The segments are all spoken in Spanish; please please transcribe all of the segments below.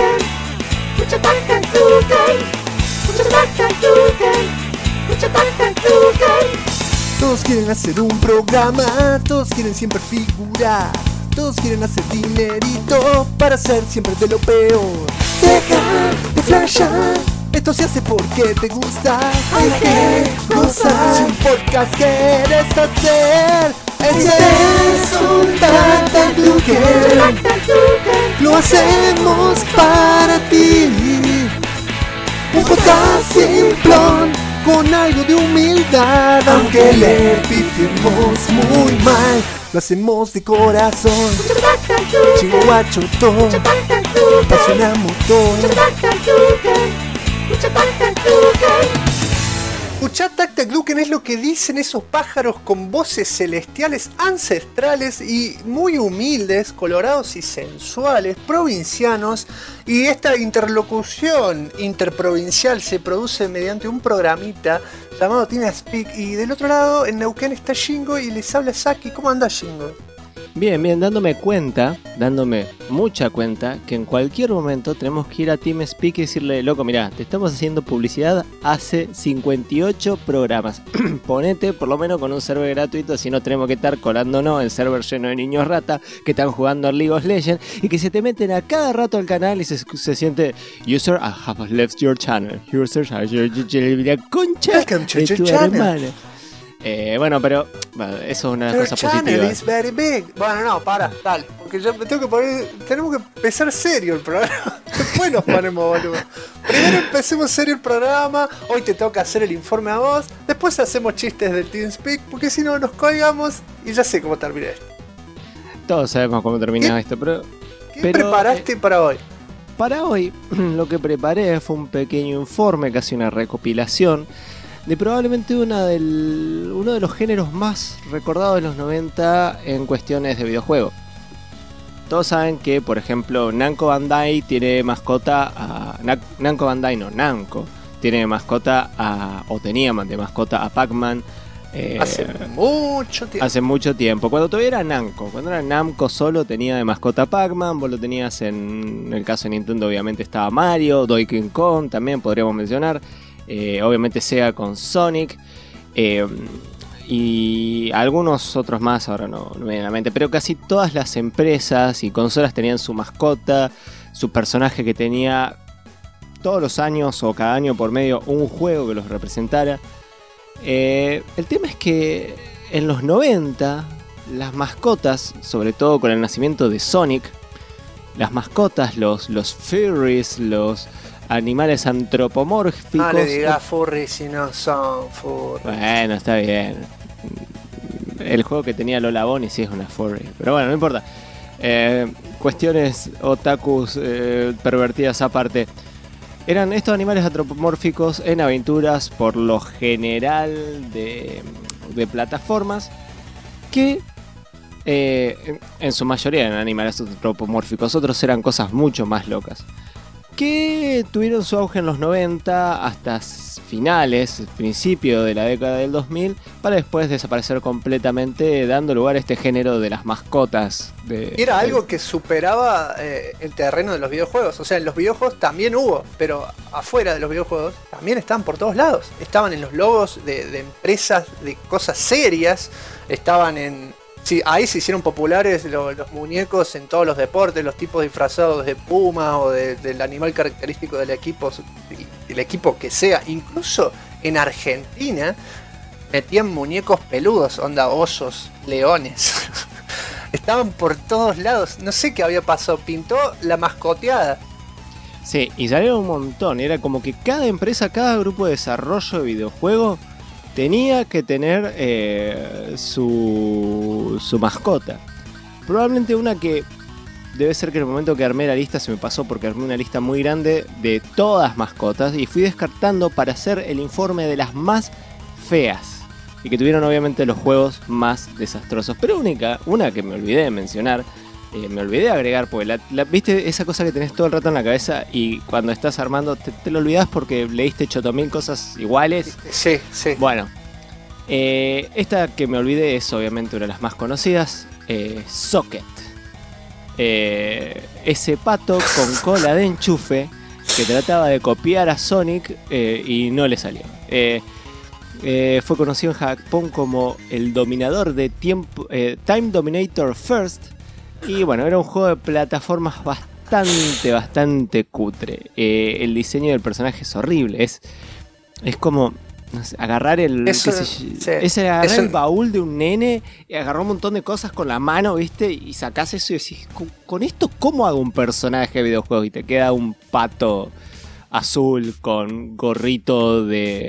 Todos quieren hacer un programa, todos quieren siempre figurar, todos quieren hacer dinerito para ser siempre de lo peor. Deja de flashar, esto se hace porque te gusta, hay que gozar. Si un podcast quieres hacer, ese es un Tactacluken. Lo hacemos para ti. Un podcast simplón con algo de humildad, aunque le pifiemos muy mal, lo hacemos de corazón. Chihuachotón, apasiona motor. Escuchá Tactacluken, es lo que dicen esos pájaros con voces celestiales, ancestrales y muy humildes, colorados y sensuales, provincianos. Y esta interlocución interprovincial se produce mediante un programita llamado TeamSpeak. Y del otro lado, en Neuquén, está Shingo y les habla Saki. ¿Cómo anda, Shingo? Bien, dándome mucha cuenta, que en cualquier momento tenemos que ir a TeamSpeak y decirle, loco, mirá, te estamos haciendo publicidad hace 58 programas. Ponete por lo menos con un server gratuito, si no tenemos que estar colándonos en server lleno de niños rata que están jugando al League of Legends y que se te meten a cada rato al canal y se siente, user, I have left your channel. User, la concha de tu hermana. Bueno, pero eso es una de las cosas positivas. Is very big. Bueno, no, dale. Porque ya me tengo que poner. Tenemos que empezar serio el programa. Después nos ponemos boludo. Primero empecemos serio el programa. Hoy te toca hacer el informe a vos. Después hacemos chistes del TeamSpeak. Porque si no nos colgamos y ya sé cómo termina esto. Todos sabemos cómo termina esto, pero. ¿Qué preparaste para hoy? Para hoy, lo que preparé fue un pequeño informe, casi una recopilación de probablemente uno de los géneros más recordados de los 90 en cuestiones de videojuegos. Todos saben que, por ejemplo, Namco Bandai tiene mascota a... Namco tiene mascota a... o tenía de mascota a Pac-Man. Hace mucho tiempo. Hace mucho tiempo. Cuando todavía era Namco. Cuando era Namco solo tenía de mascota a Pac-Man. Vos lo tenías en el caso de Nintendo, obviamente estaba Mario, Donkey Kong también podríamos mencionar. Obviamente Sega con Sonic y algunos otros más, ahora no me viene a la mente, pero casi todas las empresas y consolas tenían su mascota, su personaje que tenía todos los años o cada año por medio un juego que los representara. El tema es que en los 90 las mascotas, sobre todo con el nacimiento de Sonic, las mascotas, los furries, los animales antropomórficos. No le digas furry si no son furry. Bueno, está bien. El juego que tenía Lola Bonnie sí es una furry. Pero bueno, no importa. Cuestiones otakus pervertidas aparte. Eran estos animales antropomórficos en aventuras por lo general de plataformas que en su mayoría eran animales antropomórficos. Otros eran cosas mucho más locas, que tuvieron su auge en los 90 hasta finales, principio de la década del 2000, para después desaparecer completamente, dando lugar a este género de las mascotas. Era algo que superaba el terreno de los videojuegos. O sea, en los videojuegos también hubo, pero afuera de los videojuegos también estaban por todos lados. Estaban en los logos de empresas, de cosas serias, estaban en... Sí, ahí se hicieron populares los muñecos en todos los deportes, los tipos disfrazados de puma o del animal característico del equipo que sea. Incluso en Argentina metían muñecos peludos, onda osos, leones. Estaban por todos lados. No sé qué había pasado, pintó la mascoteada. Sí, y salieron un montón. Era como que cada empresa, cada grupo de desarrollo de videojuegos tenía que tener su mascota. Probablemente una que debe ser que en el momento que armé la lista se me pasó, porque armé una lista muy grande de todas mascotas y fui descartando para hacer el informe de las más feas y que tuvieron obviamente los juegos más desastrosos. Pero una que me olvidé de mencionar, me olvidé de agregar, porque viste esa cosa que tenés todo el rato en la cabeza y cuando estás armando te lo olvidás porque leíste 8000 cosas iguales. Sí. Bueno, esta que me olvidé es obviamente una de las más conocidas, Socket. ese pato con cola de enchufe que trataba de copiar a Sonic y no le salió. Fue conocido en Japón como el dominador de tiempo, Time Dominator First. Y bueno, era un juego de plataformas bastante cutre. El diseño del personaje es horrible. Es como, no sé, agarrar el baúl de un nene y agarrar un montón de cosas con la mano, ¿viste? Y sacás eso y decís, ¿con esto cómo hago un personaje de videojuegos? Y te queda un pato azul con gorrito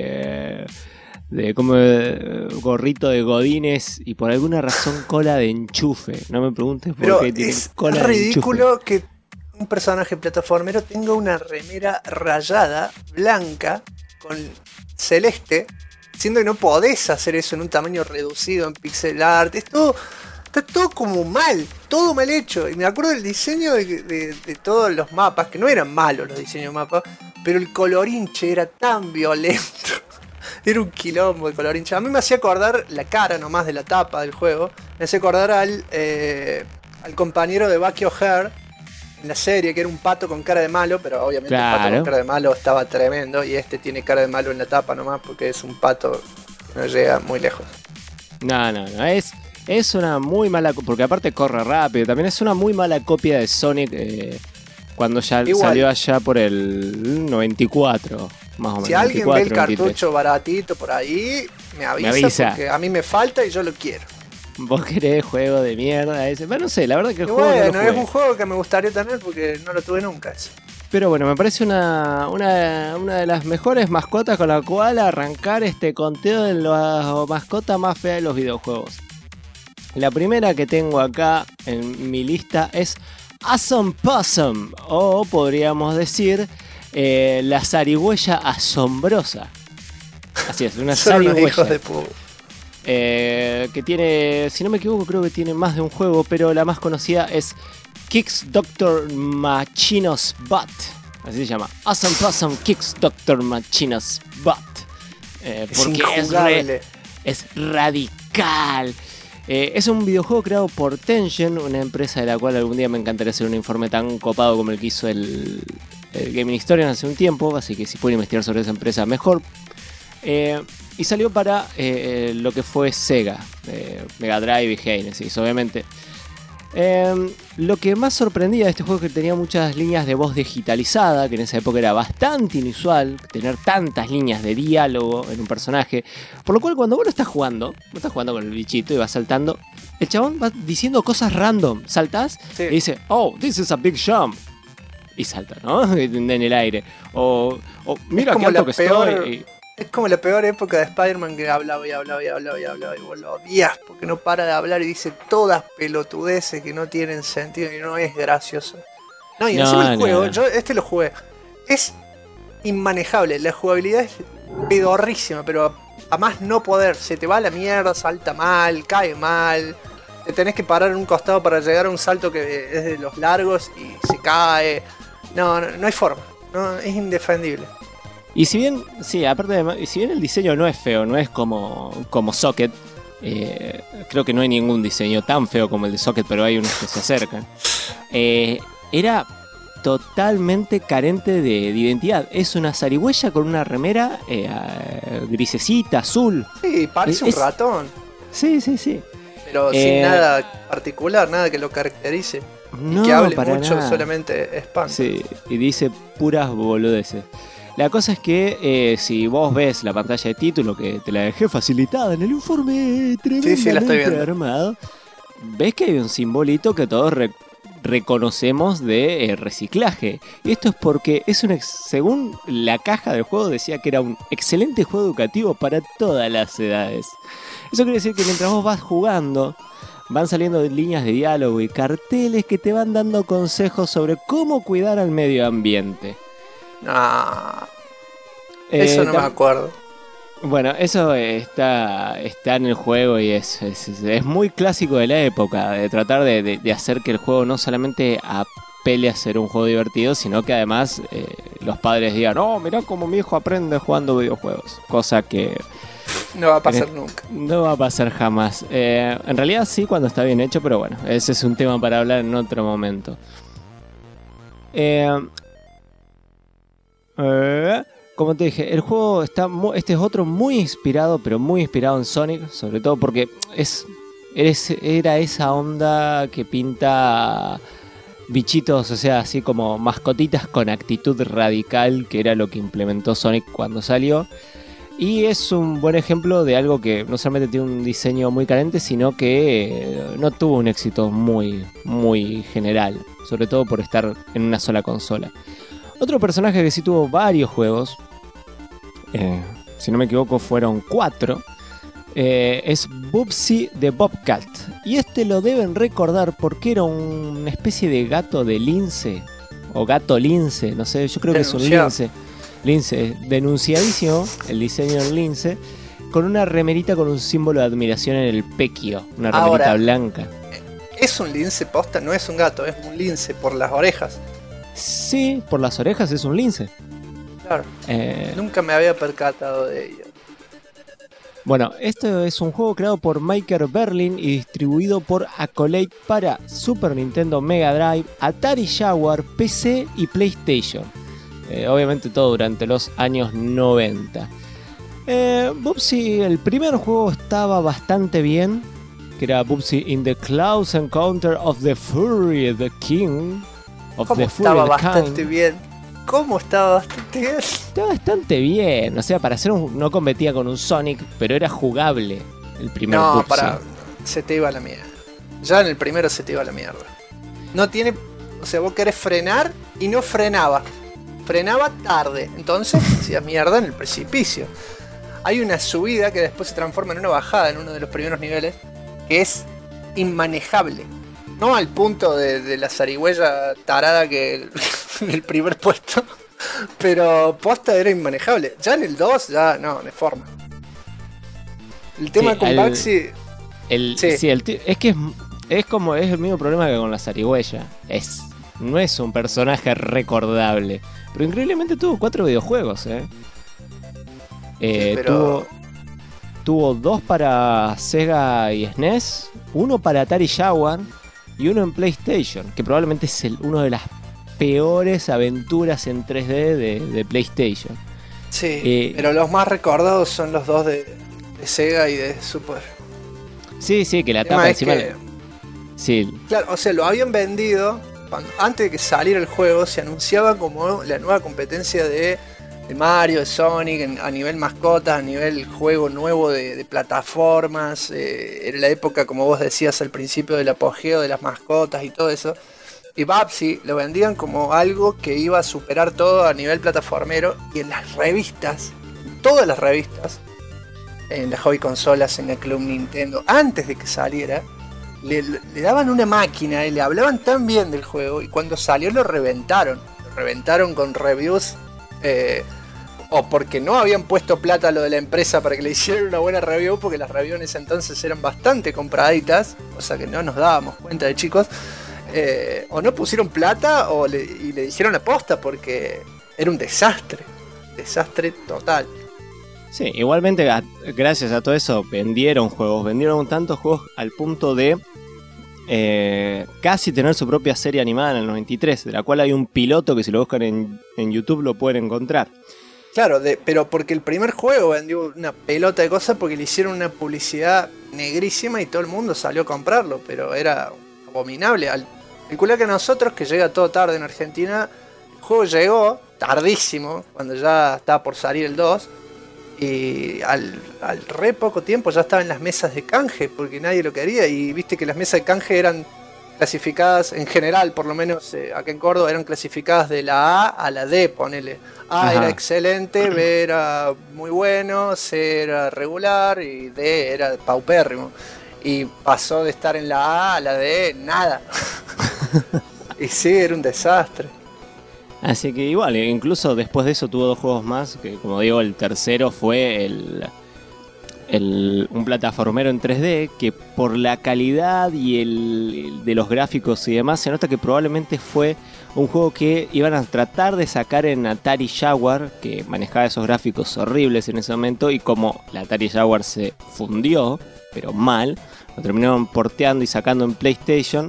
gorrito de godines y por alguna razón cola de enchufe. No me preguntes por qué tiene cola de enchufe. Es ridículo que un personaje plataformero tenga una remera rayada, blanca, con celeste, siendo que no podés hacer eso en un tamaño reducido, en pixel art. Está todo como mal, todo mal hecho. Y me acuerdo del diseño de todos los mapas, que no eran malos los diseños de mapas, pero el colorinche era tan violento. Era un quilombo el colorinche. A mí me hacía acordar la cara nomás de la tapa del juego. Me hacía acordar al compañero de Bucky O'Hare en la serie, que era un pato con cara de malo, pero obviamente claro. El pato con cara de malo estaba tremendo. Y este tiene cara de malo en la tapa nomás porque es un pato que no llega muy lejos. No. Es una muy mala... Porque aparte corre rápido. También es una muy mala copia de Sonic cuando ya salió allá por el 94. Más o menos, si alguien 24, ve el cartucho 23. Baratito por ahí, me avisa porque a mí me falta y yo lo quiero. Vos querés juego de mierda ese. Bueno, no sé, la verdad que el juego bueno, no es un juego que me gustaría tener porque no lo tuve nunca ese. Pero bueno, me parece una de las mejores mascotas con la cual arrancar este conteo de la mascota más fea de los videojuegos. La primera que tengo acá en mi lista es Awesome Possum, o podríamos decir la zarigüeya asombrosa. Así es, una zarigüeya. Que tiene, si no me equivoco, creo que tiene más de un juego, pero la más conocida es Kicks Dr. Machino's Butt. Así se llama. Awesome Possum Kicks Dr. Machino's Butt. Porque es radical. Es un videojuego creado por Tengen, una empresa de la cual algún día me encantaría hacer un informe tan copado como el que hizo el Gaming Historian hace un tiempo, así que si pueden investigar sobre esa empresa mejor. Y salió para lo que fue Sega, Mega Drive y Genesis, obviamente. Lo que más sorprendía de este juego es que tenía muchas líneas de voz digitalizada, que en esa época era bastante inusual tener tantas líneas de diálogo en un personaje. Por lo cual cuando vos lo estás jugando con el bichito y vas saltando, el chabón va diciendo cosas random. Saltás y dice, oh, this is a big jump. Y salta, ¿no? En el aire. O mira qué alto que estoy. Es como la peor época de Spider-Man, que hablaba y vos lo odias porque no para de hablar y dice todas pelotudeces que no tienen sentido y no es gracioso. No, y encima el juego, yo lo jugué, es inmanejable, la jugabilidad es pedorrísima, pero a más no poder, se te va a la mierda, salta mal, cae mal, te tenés que parar en un costado para llegar a un salto que es de los largos y se cae, no hay forma, no, es indefendible. Y si bien, sí, aparte si bien el diseño no es feo, no es como Socket, creo que no hay ningún diseño tan feo como el de Socket, pero hay unos que se acercan. Era totalmente carente de identidad. Es una zarigüeya con una remera grisecita, azul. Sí, parece un ratón. Sí. Pero sin nada particular, nada que lo caracterice. No, y que hable mucho, nada. Solamente spam. Sí, y dice puras boludeces. La cosa es que si vos ves la pantalla de título, que te la dejé facilitada en el informe tremendamente armado, ves que hay un simbolito que todos reconocemos de reciclaje. Y esto es porque según la caja del juego decía que era un excelente juego educativo para todas las edades. Eso quiere decir que mientras vos vas jugando, van saliendo líneas de diálogo y carteles que te van dando consejos sobre cómo cuidar al medio ambiente. Eso no me acuerdo. Bueno, eso está en el juego y es muy clásico de la época, de tratar de hacer que el juego no solamente apele a ser un juego divertido, sino que además los padres digan, oh, mirá cómo mi hijo aprende jugando videojuegos, cosa que no va a pasar nunca. No va a pasar jamás. En realidad sí, cuando está bien hecho, pero bueno, ese es un tema para hablar en otro momento. Como te dije, el juego está este es otro muy inspirado, pero muy inspirado en Sonic, sobre todo porque era esa onda que pinta bichitos, o sea, así como mascotitas con actitud radical, que era lo que implementó Sonic cuando salió. Y es un buen ejemplo de algo que no solamente tiene un diseño muy carente, sino que no tuvo un éxito muy, muy general, sobre todo por estar en una sola consola. Otro personaje que sí tuvo varios juegos, si no me equivoco fueron 4, es Bubsy the Bobcat. Y este lo deben recordar porque era una especie de gato de lince, o gato lince, no sé, yo creo que es un lince. Lince, denunciadísimo, el diseño del lince, con una remerita con un símbolo de admiración en el pequio, una remerita blanca. ¿Es un lince posta? No es un gato, es un lince por las orejas. Sí, por las orejas es un lince. Claro, nunca me había percatado de ello. Bueno, esto es un juego creado por Maker Berlin y distribuido por Accolade para Super Nintendo Mega Drive, Atari Jaguar, PC y PlayStation. Obviamente todo durante los años 90. Bubsy, el primer juego estaba bastante bien, que era Bubsy in the Clouds Encounter of the Fury, the King. ¿Cómo estaba bastante bien? ¿Cómo estaba bastante bien? Estaba bastante bien, o sea, para hacer no competía con un Sonic, pero era jugable el primer Bubsy. Se te iba a la mierda. Ya en el primero se te iba a la mierda. No tiene, o sea, vos querés frenar y no frenaba. Frenaba tarde, entonces hacía mierda en el precipicio. Hay una subida que después se transforma en una bajada en uno de los primeros niveles, que es inmanejable. No al punto de la zarigüeya tarada que el primer puesto, pero posta era inmanejable. Ya en el 2, ya no hay forma. El tema con Bubsy... es que es como es el mismo problema que con la zarigüeya. No es un personaje recordable. Pero increíblemente tuvo 4 videojuegos, pero... Tuvo 2 para Sega y SNES, 1 para Atari Jaguar y 1 en PlayStation, que probablemente es una de las peores aventuras en 3D de PlayStation. Sí, pero los más recordados son los 2 de Sega y de Super. Sí, que la tapa encima... Sí. Claro, o sea, lo habían vendido... Antes de que saliera el juego se anunciaba como la nueva competencia de Mario, de Sonic, a nivel mascotas, a nivel juego nuevo de plataformas. Era la época, como vos decías al principio, del apogeo de las mascotas y todo eso. Y Bubsy lo vendían como algo que iba a superar todo a nivel plataformero. Y en las revistas, todas las revistas, en las hobby consolas, en el Club Nintendo, antes de que saliera, le daban una máquina y le hablaban tan bien del juego, y cuando salió lo reventaron con reviews, o porque no habían puesto plata a lo de la empresa para que le hicieran una buena review, porque las reviews en ese entonces eran bastante compraditas, o sea que no nos dábamos cuenta de chicos, o no pusieron plata y le dijeron la posta, porque era un desastre total. Sí, igualmente gracias a todo eso vendieron tantos juegos al punto de casi tener su propia serie animada en el 93, de la cual hay un piloto que si lo buscan en YouTube lo pueden encontrar. Claro, pero porque el primer juego vendió una pelota de cosas porque le hicieron una publicidad negrísima y todo el mundo salió a comprarlo, pero era abominable. Calculá que nosotros, que llega todo tarde en Argentina, el juego llegó tardísimo, cuando ya estaba por salir el 2, y al re poco tiempo ya estaba en las mesas de canje porque nadie lo quería, y viste que las mesas de canje eran clasificadas en general, por lo menos acá en Córdoba eran clasificadas de la A a la D, ponele. A era excelente, B era muy bueno, C era regular y D era paupérrimo, y pasó de estar en la A la D nada. Y sí, era un desastre. Así que igual, incluso después de eso tuvo 2 juegos más, que como digo, el tercero fue un plataformero en 3D, que por la calidad y de los gráficos y demás, se nota que probablemente fue un juego que iban a tratar de sacar en Atari Jaguar, que manejaba esos gráficos horribles en ese momento, y como la Atari Jaguar se fundió, pero mal, lo terminaron porteando y sacando en PlayStation.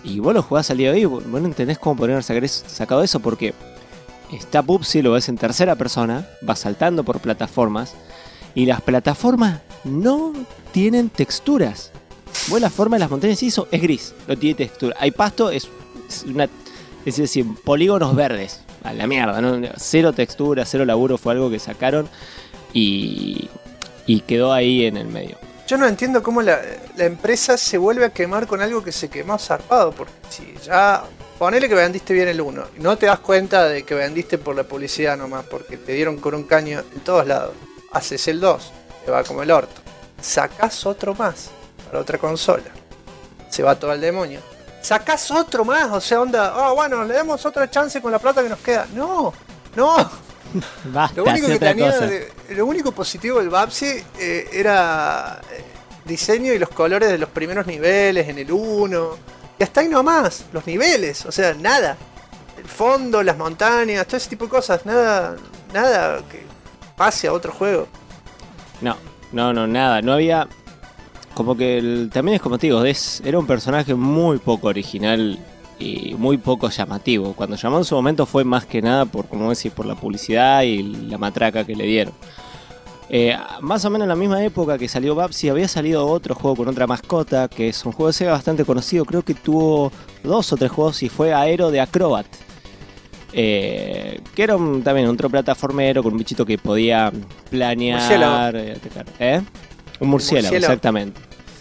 Y vos lo jugás al día de hoy, vos no entendés cómo podrían haber sacado eso, porque está Bubsy, lo ves en tercera persona, va saltando por plataformas, y las plataformas no tienen texturas. Vos la forma de las montañas hizo es gris, no tiene textura. Hay pasto, es decir, polígonos verdes. A la mierda, ¿no? Cero textura, cero laburo, fue algo que sacaron y quedó ahí en el medio. Yo no entiendo cómo la empresa se vuelve a quemar con algo que se quemó zarpado, porque si ya ponele que vendiste bien el 1, y no te das cuenta de que vendiste por la publicidad nomás, porque te dieron con un caño en todos lados. Haces el 2, te va como el orto. Sacás otro más para otra consola, se va todo al demonio. Sacás otro más, o sea, onda, bueno, le damos otra chance con la plata que nos queda. No. Basta, Lo único que tenía, cosa. lo único positivo del Bubsy era diseño y los colores de los primeros niveles en el 1. Y hasta ahí nomás, los niveles, o sea, nada. El fondo, las montañas, todo ese tipo de cosas, nada que pase a otro juego. No, nada, no había... Como que también es como te digo, era un personaje muy poco original y muy poco llamativo. Cuando llamó en su momento fue más que nada por, como decís, por la publicidad y la matraca que le dieron. Más o menos en la misma época que salió Bubsy había salido otro juego con otra mascota, que es un juego de Sega bastante conocido, creo que tuvo 2 o 3 juegos y fue Aero de Acrobat. Que era también otro plataformero con un bichito que podía planear, atacar. Un murciélago, exactamente.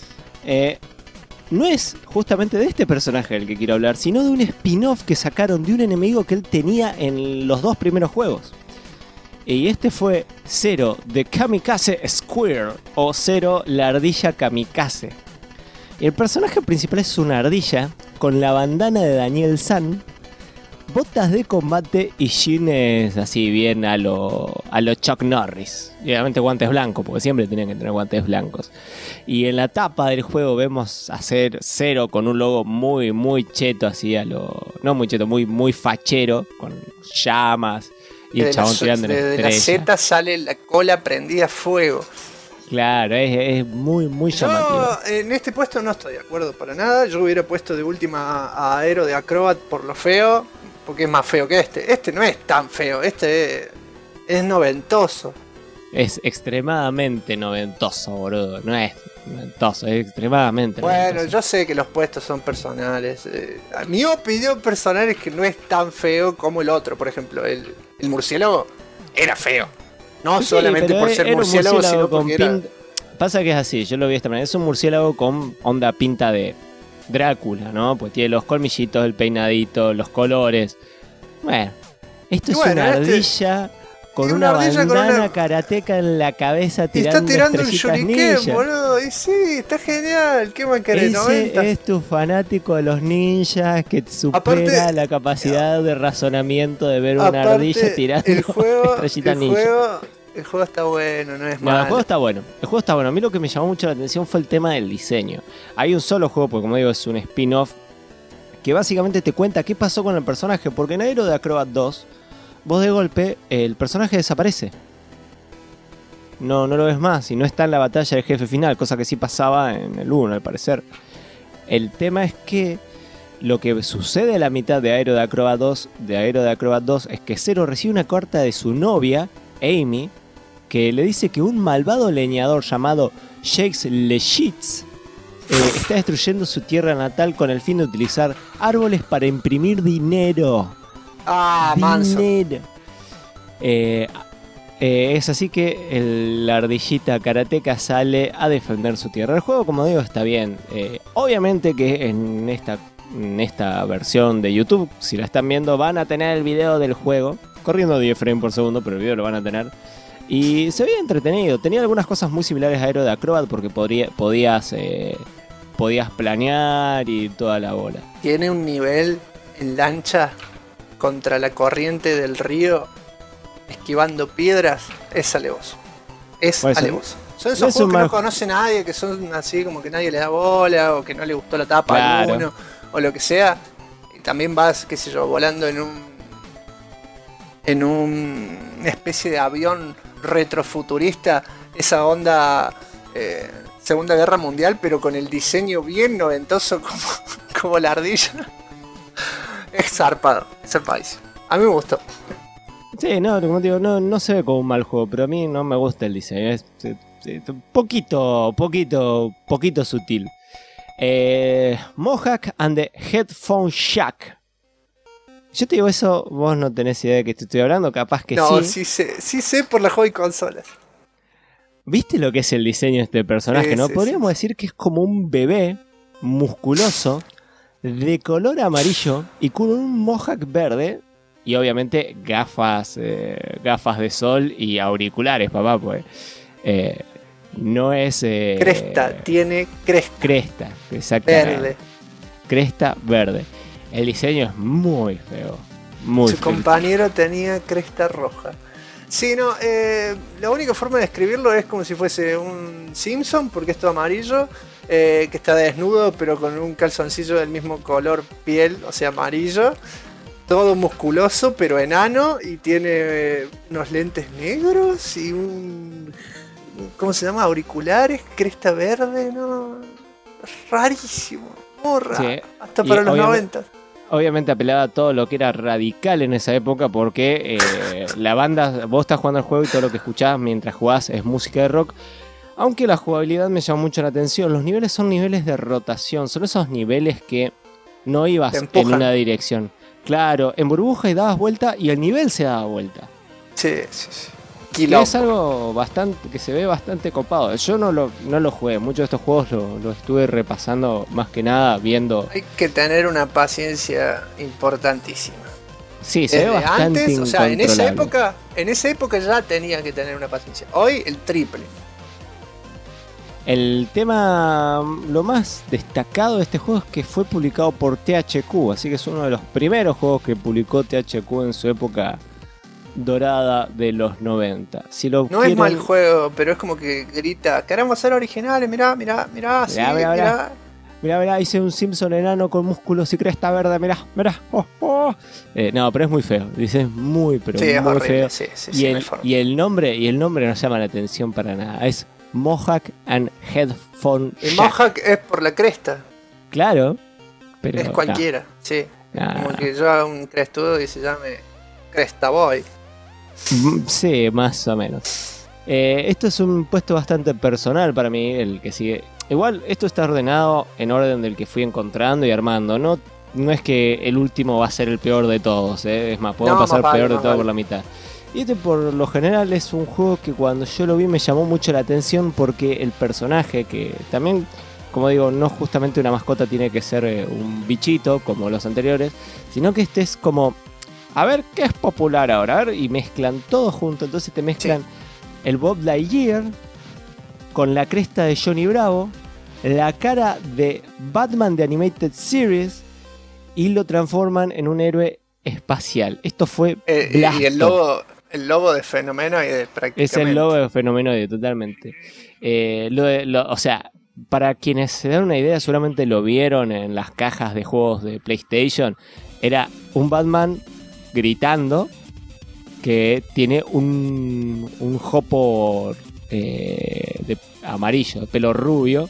No es justamente de este personaje del que quiero hablar, sino de un spin-off que sacaron de un enemigo que él tenía en los 2 primeros juegos. Y este fue Zero, The Kamikaze Squirrel, o Zero, la ardilla kamikaze. Y el personaje principal es una ardilla con la bandana de Daniel San, botas de combate y jeans así bien a lo Chuck Norris. Y obviamente guantes blancos, porque siempre tenían que tener guantes blancos. Y en la tapa del juego vemos hacer Zero con un logo muy, muy cheto, así no muy cheto, muy, muy fachero, con llamas y el chabón tirando una estrella. De la Z sale la cola prendida a fuego. Claro, es muy, muy llamativo. Yo en este puesto no estoy de acuerdo para nada. Yo hubiera puesto de última a Aero de Acrobat por lo feo, porque es más feo que este. Este no es tan feo, este es noventoso. Es extremadamente noventoso, boludo. No es noventoso, es extremadamente noventoso. Bueno, yo sé que los puestos son personales. Mi opinión personal es que no es tan feo como el otro. Por ejemplo, el murciélago era feo. No sí, solamente por ser murciélago, sino porque era... Pasa que es así, yo lo vi de esta manera. Es un murciélago con onda pinta de Drácula, ¿no? Pues tiene los colmillitos, el peinadito, los colores. Bueno, esto es una ardilla con una bandana karateca en la cabeza tirando está tirando un shuriken, ninja. Boludo. Y sí, está genial. ¿Qué más querés? Ese 90. es tu fanático de los ninjas que supera aparte, la capacidad de razonamiento de ver una ardilla tirando estrellitas ninja. El juego está bueno, no es malo. El juego está bueno. El juego está bueno. A mí lo que me llamó mucho la atención fue el tema del diseño. Hay un solo juego, porque como digo, es un spin-off que básicamente te cuenta qué pasó con el personaje. Porque en Aero de Acrobat 2, vos de golpe, el personaje desaparece. No lo ves más y no está en la batalla del jefe final, cosa que sí pasaba en el 1 al parecer. El tema es que lo que sucede a la mitad de Aero de Acrobat 2, es que Zero recibe una carta de su novia, Amy, que le dice que un malvado leñador llamado Jacques Leschitz está destruyendo su tierra natal con el fin de utilizar árboles para imprimir dinero. Manso. Es así que la ardillita karateca sale a defender su tierra. El juego, como digo, está bien. Obviamente que en esta versión de YouTube, si la están viendo, van a tener el video del juego corriendo 10 frames por segundo, pero el video lo van a tener. Y se veía entretenido. Tenía algunas cosas muy similares a Aero de Acrobat porque podías planear y toda la bola. Tiene un nivel en lancha contra la corriente del río, esquivando piedras, es alevoso. Es alevoso. Son esos juegos que no conoce nadie, que son así como que nadie le da bola, o que no le gustó la tapa a alguno, o lo que sea. Y también vas, qué sé yo, volando en una especie de avión retrofuturista, esa onda Segunda Guerra Mundial, pero con el diseño bien noventoso como la ardilla. Es zarpado, es zarpadísimo. A mí me gustó. Sí, no, como te digo, no se ve como un mal juego, pero a mí no me gusta el diseño. Es un poquito sutil. Mohawk and the Headphone Shack. Yo te digo eso, vos no tenés idea de qué te estoy hablando, capaz que no, sí. Sí sé por la hobby consolas. ¿Viste lo que es el diseño de este personaje, no? Podríamos decir que es como un bebé musculoso, de color amarillo y con un mohawk verde. Y obviamente gafas de sol y auriculares, papá, pues. No es... cresta, tiene cresta. Cresta, exactamente. Verde. Cresta verde. El diseño es muy feo. Muy Su feo. compañero tenía cresta roja. Sí, no, la única forma de describirlo es como si fuese un Simpson, porque es todo amarillo, que está desnudo, pero con un calzoncillo del mismo color piel, o sea, amarillo. Todo musculoso, pero enano, y tiene unos lentes negros y un... ¿Cómo se llama? Auriculares, cresta verde, ¿no? Rarísimo, muy raro. Sí, hasta para los 90. Obviamente apelaba a todo lo que era radical en esa época, porque la banda, vos estás jugando el juego y todo lo que escuchás mientras jugás es música de rock. Aunque la jugabilidad me llamó mucho la atención. Los niveles son niveles de rotación, son esos niveles que no ibas en una dirección. Claro, en burbuja y dabas vuelta y el nivel se daba vuelta. Sí. Que es algo bastante que se ve bastante copado. Yo no lo jugué, muchos de estos juegos lo estuve repasando más que nada viendo. Hay que tener una paciencia importantísima. Sí, se ve bastante antes, o sea, en esa época ya tenía que tener una paciencia. Hoy el triple. El tema, lo más destacado de este juego es que fue publicado por THQ, así que es uno de los primeros juegos que publicó THQ en su época dorada de los 90. Si lo no quieren... es mal juego, pero es como que grita, queremos ser originales, mirá, sí, mirá, hice un Simpson enano con músculos y cresta verde, mirá. No, pero es muy feo, dice, es muy horrible, feo. Sí, y el nombre no llama la atención para nada, es Mohawk and Headphone Shack. El Mohawk es por la cresta. Claro, pero es cualquiera, sí. Como que yo haga un crestudo y se llame Cresta Boy. Sí, más o menos. Esto es un puesto bastante personal para mí, el que sigue. Igual esto está ordenado en orden del que fui encontrando y armando. No es que el último va a ser el peor de todos, es más, puedo pasar peor de todo por la mitad. Y este por lo general es un juego que cuando yo lo vi me llamó mucho la atención porque el personaje, que también, como digo, no justamente una mascota tiene que ser un bichito como los anteriores, sino que este es como, a ver qué es popular ahora, a ver, y mezclan todo junto, entonces te mezclan el Bob Lightyear con la cresta de Johnny Bravo, la cara de Batman de Animated Series y lo transforman en un héroe espacial. Esto fue Blasto. Y el logo de Fenomenoide prácticamente. Es el logo de Fenomenoide, totalmente. O sea, para quienes se dan una idea, seguramente lo vieron en las cajas de juegos de PlayStation. Era un Batman gritando que tiene un jopo de amarillo, de pelo rubio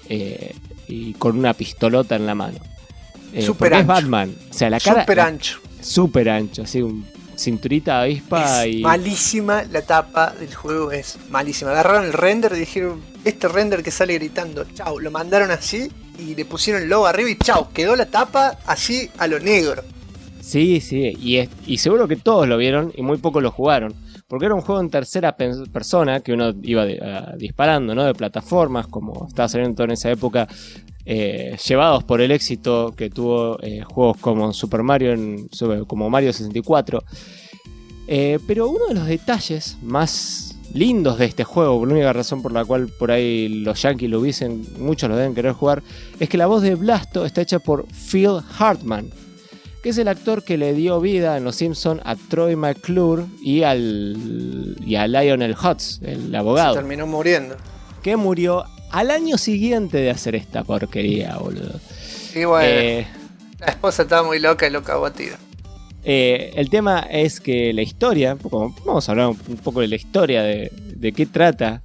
y con una pistolota en la mano. Super ancho. Es Batman. O sea, la cara. Super ancho, así un cinturita de avispa y. Malísima la tapa del juego, es malísima. Agarraron el render y dijeron, este render que sale gritando, chau, lo mandaron así y le pusieron el logo arriba y chau, quedó la tapa así a lo negro. Sí, y seguro que todos lo vieron y muy pocos lo jugaron. Porque era un juego en tercera persona que uno iba disparando, ¿no? De plataformas, como estaba saliendo todo en esa época, llevados por el éxito que tuvo juegos como Super Mario, como Mario 64. Pero uno de los detalles más lindos de este juego, por la única razón por la cual por ahí los yankees lo hubiesen, muchos lo deben querer jugar, es que la voz de Blasto está hecha por Phil Hartman, que es el actor que le dio vida en Los Simpsons a Troy McClure y a Lionel Hutz, el abogado. Se terminó muriendo. Que murió al año siguiente de hacer esta porquería, boludo. Y bueno, la esposa estaba muy loca y loca batida. El tema es que la historia, vamos a hablar un poco de la historia de qué trata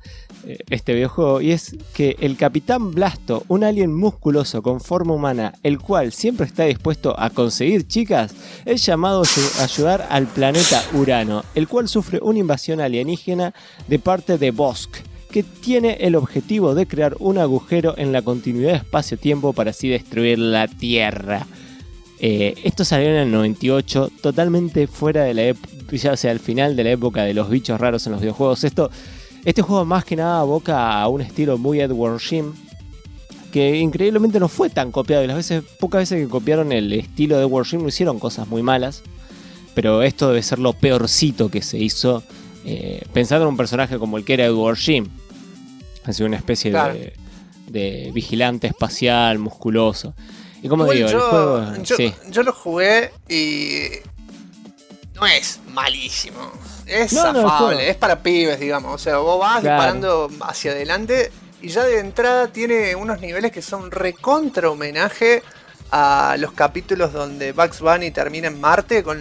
este videojuego, y es que el Capitán Blasto, un alien musculoso con forma humana, el cual siempre está dispuesto a conseguir chicas, es llamado a ayudar al planeta Urano, el cual sufre una invasión alienígena de parte de Bosk, que tiene el objetivo de crear un agujero en la continuidad de espacio-tiempo para así destruir la Tierra. Esto salió en el 98, totalmente fuera de la época, o sea, al final de la época de los bichos raros en los videojuegos. Este juego más que nada aboca a un estilo muy Edward Jim, que increíblemente no fue tan copiado, y pocas veces que copiaron el estilo de Edward Jim no hicieron cosas muy malas, pero esto debe ser lo peorcito que se hizo, pensando en un personaje como el que era Edward Jim, así una especie de vigilante espacial musculoso. Y como digo, el juego... Yo lo jugué y no es malísimo. Es zafable, es para pibes, digamos. O sea, vos vas disparando hacia adelante y ya de entrada tiene unos niveles que son recontra homenaje a los capítulos donde Bugs Bunny termina en Marte con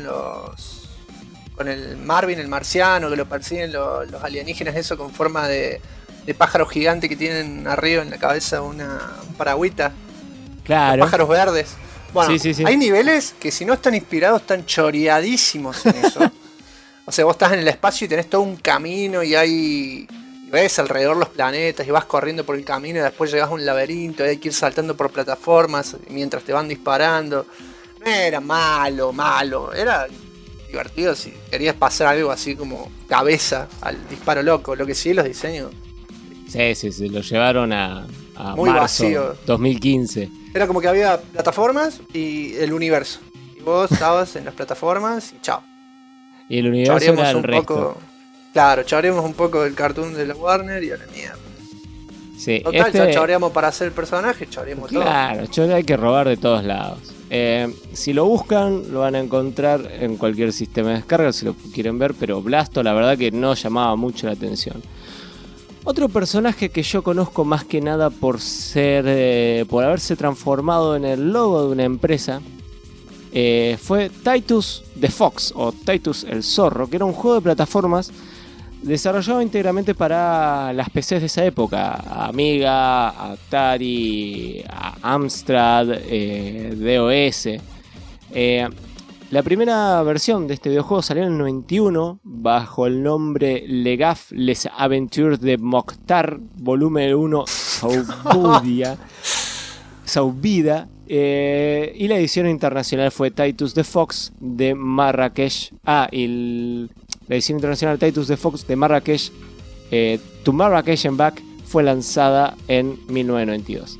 el Marvin, el marciano, que lo persiguen los alienígenas, eso con forma de pájaro gigante que tienen arriba en la cabeza un paragüita. Claro. Los pájaros verdes. Bueno, sí. Hay niveles que si no están inspirados están choreadísimos en eso. O sea, vos estás en el espacio y tenés todo un camino y ves alrededor los planetas y vas corriendo por el camino y después llegas a un laberinto y hay que ir saltando por plataformas mientras te van disparando. No era malo, era divertido si querías pasar algo así como cabeza al disparo loco. Lo que sí, los diseños. Sí, lo llevaron a muy marzo vacío. 2015. Era como que había plataformas y el universo. Y vos estabas en las plataformas y chao. Y el universo era el resto. Claro, chabríamos un poco del cartoon de la Warner y a la mierda. Sí, total, ya chabríamos para hacer el personaje, chabríamos todo. Claro, hay que robar de todos lados. Si lo buscan, lo van a encontrar en cualquier sistema de descarga si lo quieren ver, pero Blasto la verdad que no llamaba mucho la atención. Otro personaje que yo conozco más que nada por haberse transformado en el logo de una empresa, fue Titus the Fox, o Titus el Zorro, que era un juego de plataformas desarrollado íntegramente para las PCs de esa época, Amiga, Atari, Amstrad, DOS. La primera versión de este videojuego salió en el 91 bajo el nombre Le Gaf Les Aventures de Mokhtar, volumen 1 Saubida, y la edición internacional fue Titus the Fox de Marrakech. La edición internacional Titus the Fox de Marrakech to Marrakech and Back fue lanzada en 1992.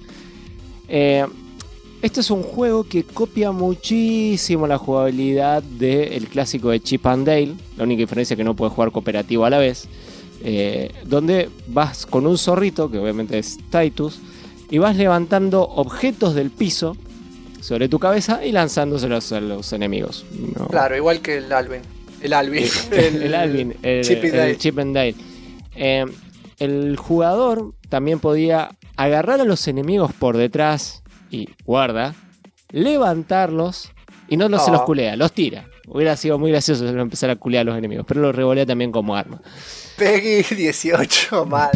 Este es un juego que copia muchísimo la jugabilidad del clásico de Chip and Dale. La única diferencia es que no puedes jugar cooperativo a la vez. Donde vas con un zorrito, que obviamente es Titus, y vas levantando objetos del piso sobre tu cabeza y lanzándoselos a los enemigos. No. Claro, igual que el Alvin. El Chip and Dale. El jugador también podía agarrar a los enemigos por detrás y guarda, levantarlos y no se los culea, los tira. Hubiera sido muy gracioso empezar a culear a los enemigos, pero los revolea también como arma. Peggy 18 mal.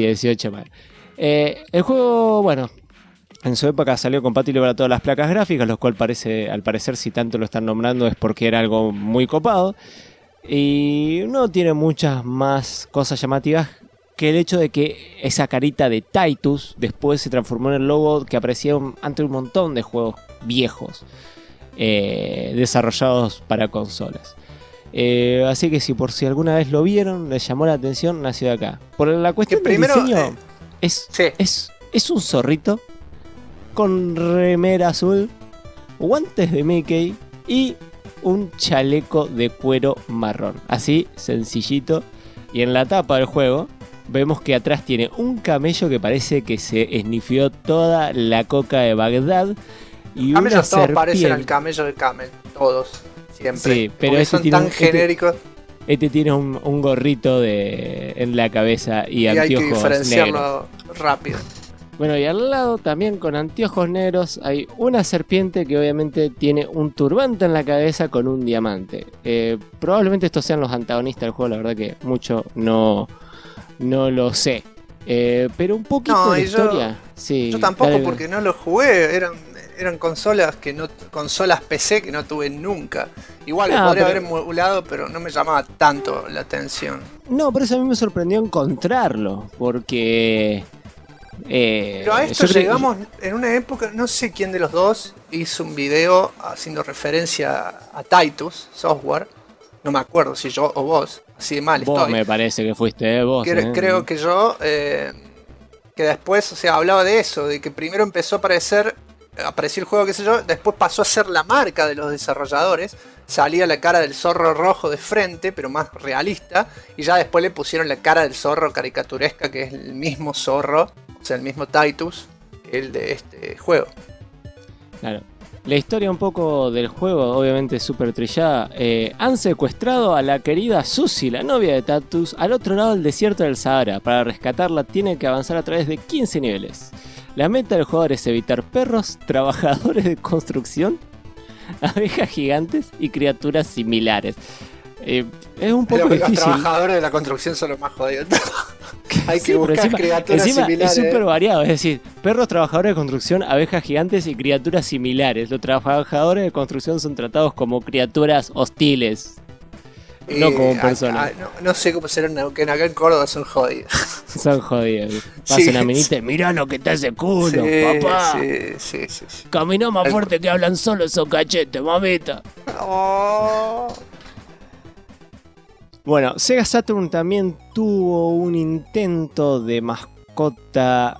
El juego, bueno, en su época salió compatible para todas las placas gráficas, lo cual al parecer, si tanto lo están nombrando, es porque era algo muy copado. Y no tiene muchas más cosas llamativas que el hecho de que esa carita de Titus después se transformó en el logo que aparecía ante un montón de juegos viejos desarrollados para consolas. Así que si alguna vez lo vieron, les llamó la atención, nació de acá. Por la cuestión del diseño, es un zorrito con remera azul, guantes de Mickey y un chaleco de cuero marrón. Así, sencillito. Y en la tapa del juego vemos que atrás tiene un camello que parece que se esnifió toda la coca de Bagdad. Y camellos una todos serpiente. Parecen al camello de Camel, todos, siempre. Sí, pero son tan genéricos. Este tiene un gorrito en la cabeza y anteojos hay que diferenciarlo negros. Rápido. Bueno, y al lado también con anteojos negros hay una serpiente que obviamente tiene un turbante en la cabeza con un diamante. Probablemente estos sean los antagonistas del juego, la verdad que mucho no lo sé. Pero un poquito No, de y historia. Sí, Yo tampoco, dale. porque no lo jugué. Eran consolas consolas PC que no tuve nunca. Igual Ah, podría pero- haber emulado, pero no me llamaba tanto la atención. No, por eso a mí me sorprendió encontrarlo. Porque. Pero a esto yo creo- llegamos en una época, no sé quién de los dos hizo un video haciendo referencia a Titus Software. No me acuerdo si yo o vos, así de mal Vos estoy. me parece que fuiste vos. Creo que yo, que después, o sea, hablaba de eso, de que primero empezó a apareció el juego, qué sé yo, después pasó a ser la marca de los desarrolladores, salía la cara del zorro rojo de frente, pero más realista, y ya después le pusieron la cara del zorro caricaturesca, que es el mismo zorro, o sea, el mismo Titus, el de este juego. Claro. La historia un poco del juego, obviamente súper trillada. Han secuestrado a la querida Susie, la novia de Titus, al otro lado del desierto del Sahara. Para rescatarla tiene que avanzar a través de 15 niveles. La meta del jugador es evitar perros, trabajadores de construcción, abejas gigantes y criaturas similares. Es un poco Los difícil. trabajadores de la construcción son los más jodidos. Hay que Sí, pero buscar criaturas encima similares. es súper variado, es decir, perros trabajadores de construcción, abejas gigantes y criaturas similares. Los trabajadores de construcción son tratados como criaturas hostiles, no como personas. No sé cómo será en Neuquén, acá en Córdoba son jodidos. Son jodidos. Pasa Sí, una minita y mirá lo que está ese culo, Sí, papá. sí. Caminó más Tal fuerte que hablan solo esos cachetes, mamita. Oh. Bueno, Sega Saturn también tuvo un intento de mascota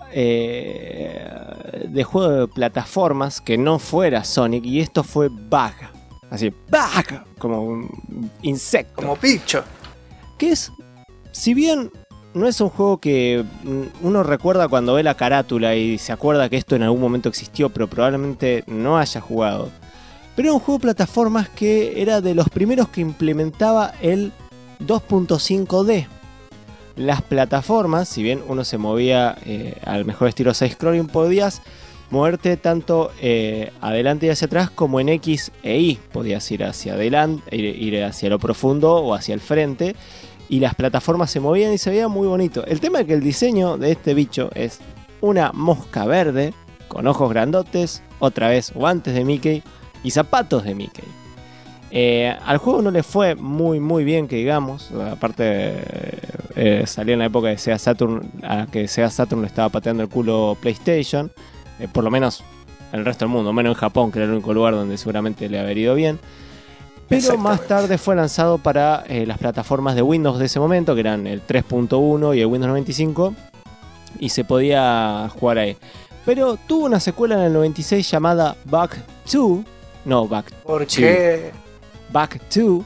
de juego de plataformas que no fuera Sonic, y esto fue Bug. Así, Bug, como un insecto. Como bicho. Que es, si bien no es un juego que uno recuerda cuando ve la carátula y se acuerda que esto en algún momento existió, pero probablemente no haya jugado. Pero era un juego de plataformas que era de los primeros que implementaba el 2.5D. Las plataformas, si bien uno se movía al mejor estilo side-scrolling, podías moverte tanto adelante y hacia atrás como en X e Y. Podías ir hacia adelante, ir hacia lo profundo o hacia el frente. Y las plataformas se movían y se veía muy bonito. El tema es que el diseño de este bicho es una mosca verde con ojos grandotes, otra vez guantes de Mickey y zapatos de Mickey. Al juego no le fue muy bien, que digamos. Aparte salió en la época de Sega Saturn, a que Sega Saturn le estaba pateando el culo PlayStation, por lo menos en el resto del mundo, menos en Japón, que era el único lugar donde seguramente le habría ido bien. Pero más tarde fue lanzado para las plataformas de Windows de ese momento, que eran el 3.1 y el Windows 95, y se podía jugar ahí. Pero tuvo una secuela en el 96 llamada Bug 2. No, Bug ¿Por 2. qué? Bug 2.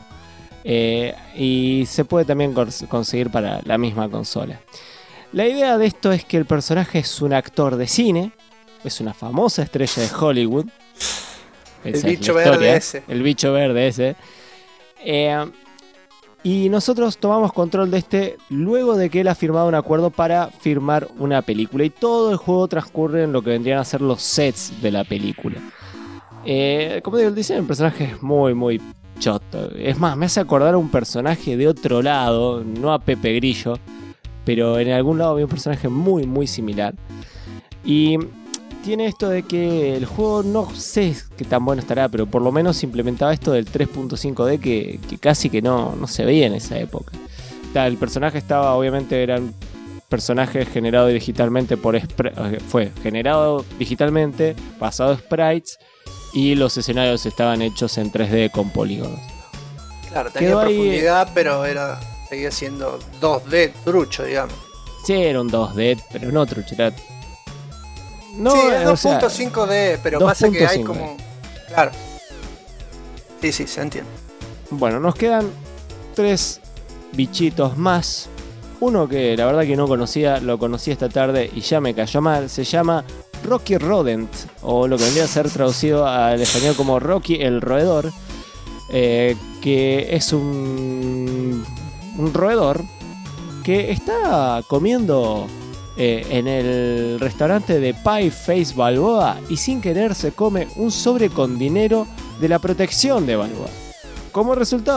Y se puede también conseguir para la misma consola. La idea de esto es que el personaje es un actor de cine, es una famosa estrella de Hollywood. El Esa es bicho la historia, verde ese. El bicho verde ese. Y nosotros tomamos control de este luego de que él ha firmado un acuerdo para firmar una película. Y todo el juego transcurre en lo que vendrían a ser los sets de la película. Como digo, el diseño del personaje es muy choto. Es más, me hace acordar a un personaje de otro lado, no a Pepe Grillo, pero en algún lado había un personaje muy similar. Y tiene esto de que el juego, no sé qué tan bueno estará, pero por lo menos implementaba esto del 3.5D que casi que no se veía en esa época. El personaje estaba, obviamente, eran personajes generados digitalmente fue generado digitalmente, pasado a sprites, y los escenarios estaban hechos en 3D con polígonos. Claro, tenía Quedó ahí, profundidad, pero seguía siendo 2D trucho, digamos. Sí, era un 2D, pero no trucho, era... No, sí, es o sea, 2.5D, pero pasa que hay 2.5D. como... Claro. Sí, se entiende. Bueno, nos quedan 3 bichitos más. Uno que la verdad que no conocía, lo conocí esta tarde y ya me cayó mal. Se llama Rocky Rodent, o lo que vendría a ser traducido al español como Rocky el Roedor, que es un roedor que está comiendo en el restaurante de Pie Face Balboa y sin querer se come un sobre con dinero de la protección de Balboa. Como resultado,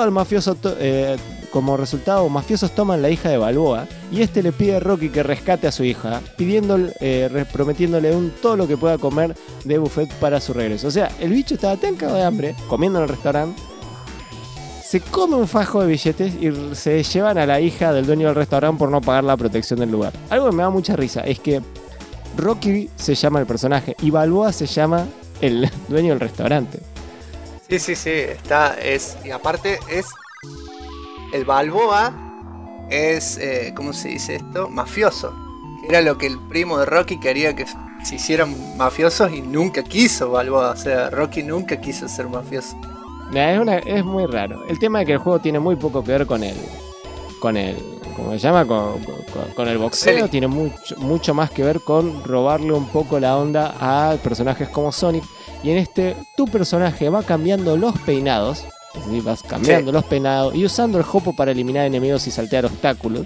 mafiosos toman la hija de Balboa y este le pide a Rocky que rescate a su hija, prometiéndole todo lo que pueda comer de buffet para su regreso. O sea, el bicho estaba tan cagado de hambre, comiendo en el restaurante, se come un fajo de billetes y se llevan a la hija del dueño del restaurante por no pagar la protección del lugar. Algo que me da mucha risa es que Rocky se llama el personaje y Balboa se llama el dueño del restaurante. Sí, y aparte es el Balboa es, ¿cómo se dice esto? Mafioso. Era lo que el primo de Rocky quería que se hicieran mafiosos y nunca quiso Balboa. O sea, Rocky nunca quiso ser mafioso. Es muy raro. El tema es que el juego tiene muy poco que ver con el ¿cómo se llama? Con el boxeo. Sí. Tiene mucho más que ver con robarle un poco la onda a personajes como Sonic. Y en tu personaje va cambiando los peinados. Es decir, vas cambiando los peinados y usando el hopo para eliminar enemigos y saltear obstáculos.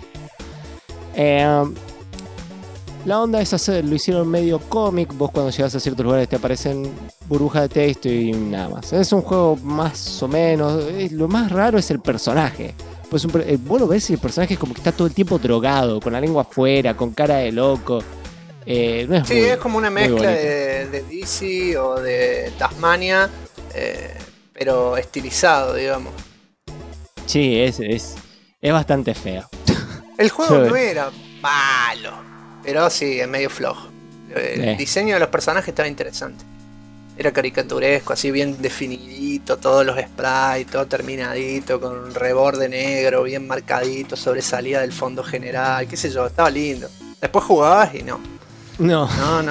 La onda es lo hicieron medio cómic. Vos cuando llegas a ciertos lugares te aparecen burbujas de texto y nada más. Es un juego más o menos. Lo más raro es el personaje. Pues vos lo ves y el personaje es como que está todo el tiempo drogado, con la lengua afuera, con cara de loco. No es es como una mezcla de DC o de Tasmania, pero estilizado, digamos. Sí, es bastante feo. El juego no era malo, pero sí, es medio flojo. El diseño de los personajes estaba interesante. Era caricaturesco, así bien definidito, todos los sprites, todo terminadito, con un reborde negro, bien marcadito, sobresalía del fondo general, qué sé yo, estaba lindo. Después jugabas y no. No,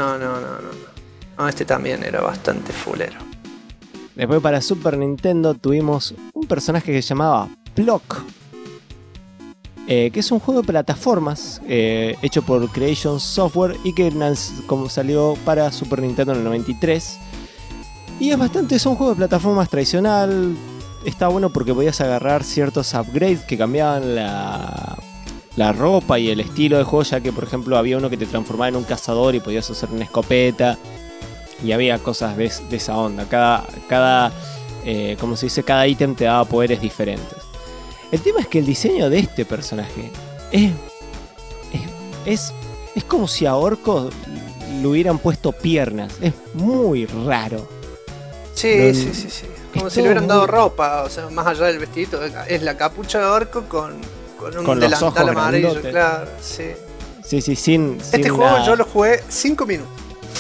este también era bastante fulero. Después para Super Nintendo tuvimos un personaje que se llamaba Plock, que es un juego de plataformas hecho por Creation Software y que salió para Super Nintendo en el 93. Y es un juego de plataformas tradicional. Está bueno porque podías agarrar ciertos upgrades que cambiaban la ropa y el estilo de juego, ya que por ejemplo había uno que te transformaba en un cazador y podías hacer una escopeta y había cosas de esa onda. Cada como se dice, cada ítem te daba poderes diferentes. El tema es que el diseño de este personaje es como si a Orco le hubieran puesto piernas. Es muy raro. Sí. Como si le hubieran dado ropa, o sea, más allá del vestidito, es la capucha de Orco con un delantal amarillo, claro, sí. Sí, sin este juego nada. Yo lo jugué 5 minutos.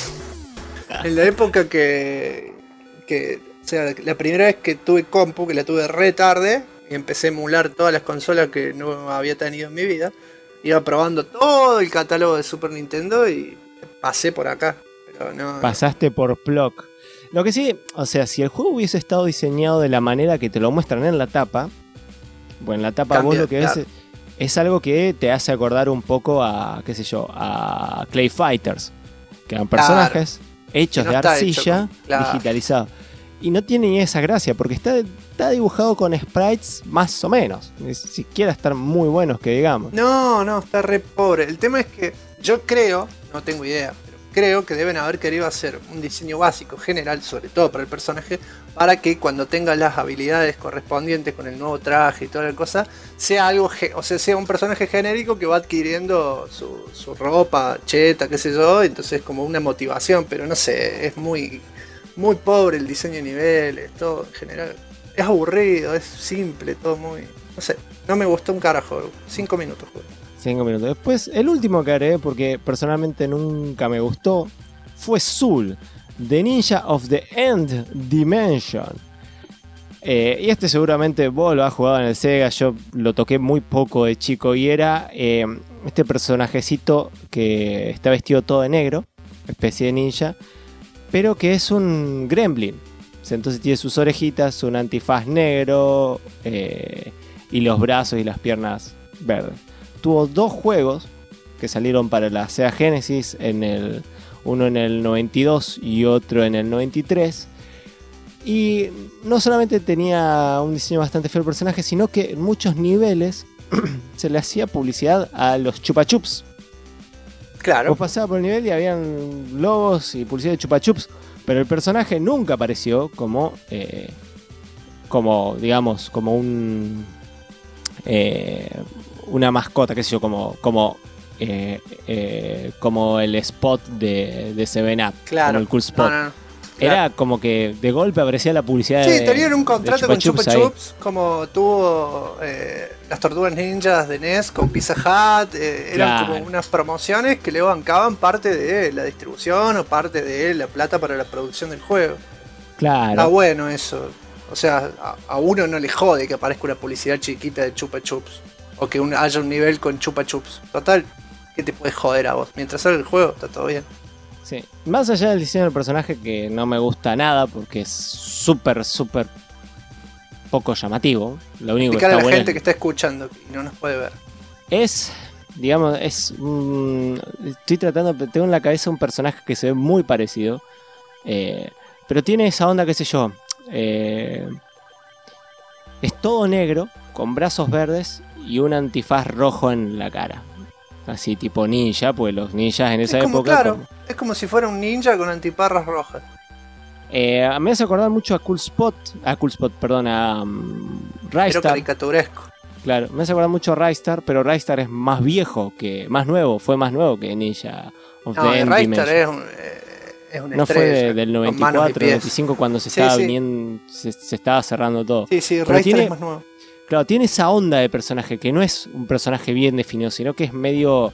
En la época que o sea, la primera vez que tuve compu, que la tuve re tarde, y empecé a emular todas las consolas que no había tenido en mi vida, iba probando todo el catálogo de Super Nintendo y pasé por acá. Pero no. Pasaste por Plock. Lo que sí, o sea, si el juego hubiese estado diseñado de la manera que te lo muestran en la tapa, bueno, en la tapa vos lo que ves es algo que te hace acordar un poco a, qué sé yo, a Clay Fighters, que eran personajes hechos de arcilla digitalizados. Y no tiene ni esa gracia, porque está dibujado con sprites más o menos. Ni siquiera están muy buenos, que digamos. No, está re pobre. El tema es que yo creo, no tengo idea, pero creo que deben haber querido hacer un diseño básico, general, sobre todo para el personaje, para que cuando tenga las habilidades correspondientes con el nuevo traje y toda la cosa, sea algo, o sea, sea un personaje genérico que va adquiriendo su ropa, cheta, qué sé yo, entonces como una motivación, pero no sé, es muy pobre el diseño de niveles, todo en general. Es aburrido, es simple, todo muy... No sé, no me gustó un carajo. 5 minutos juego. 5 minutos. Después, el último que agregué, porque personalmente nunca me gustó, fue Soul, The Ninja of the End Dimension. Y este seguramente vos lo has jugado en el Sega, yo lo toqué muy poco de chico, y era este personajecito que está vestido todo de negro, especie de ninja, pero que es un gremlin. Entonces tiene sus orejitas, un antifaz negro y los brazos y las piernas verdes. Tuvo 2 juegos que salieron para la Sega Genesis, uno en el 92 y otro en el 93. Y no solamente tenía un diseño bastante feo el personaje, sino que en muchos niveles se le hacía publicidad a los Chupa Chups. Claro. Vos pasabas por el nivel y habían logos y publicidad de Chupa Chups, pero el personaje nunca apareció como como, digamos, como una mascota, qué sé yo, como el spot de 7up, Claro. como el cool spot. No. Era como que de golpe aparecía la publicidad Sí, de tenían un contrato con Chupa ahí. Chups, como tuvo las Tortugas Ninjas de NES con Pizza Hut. Eran Claro. como unas promociones que le bancaban parte de la distribución o parte de la plata para la producción del juego. Claro. Está bueno eso. O sea, a uno no le jode que aparezca una publicidad chiquita de Chupa Chups. O que haya un nivel con Chupa Chups. Total, ¿qué te puede joder a vos? Mientras salga el juego, está todo bien. Sí. Más allá del diseño del personaje, que no me gusta nada porque es súper poco llamativo. Lo único que Explicar a está la bueno gente que está escuchando y no nos puede ver. es, digamos, estoy tratando, tengo en la cabeza un personaje que se ve muy parecido, pero tiene esa onda, qué sé yo, es todo negro, con brazos verdes y un antifaz rojo en la cara. Así tipo ninja, pues los ninjas en esa Es como, época... claro, es como si fuera un ninja con antiparras rojas. me hace acordar mucho a Cool Spot, perdón, a Pero Rystar. caricaturesco. Claro, me hace acordar mucho a Rystar, pero Rystar es más viejo, fue más nuevo que Ninja of No, the End Rystar Dimension. es una No fue estrella, del con manos y 94, pies. 95 cuando se Sí, estaba sí. viniendo, se estaba cerrando todo. Sí, Pero Rystar tiene- es más nuevo. Claro, tiene esa onda de personaje, que no es un personaje bien definido, sino que es medio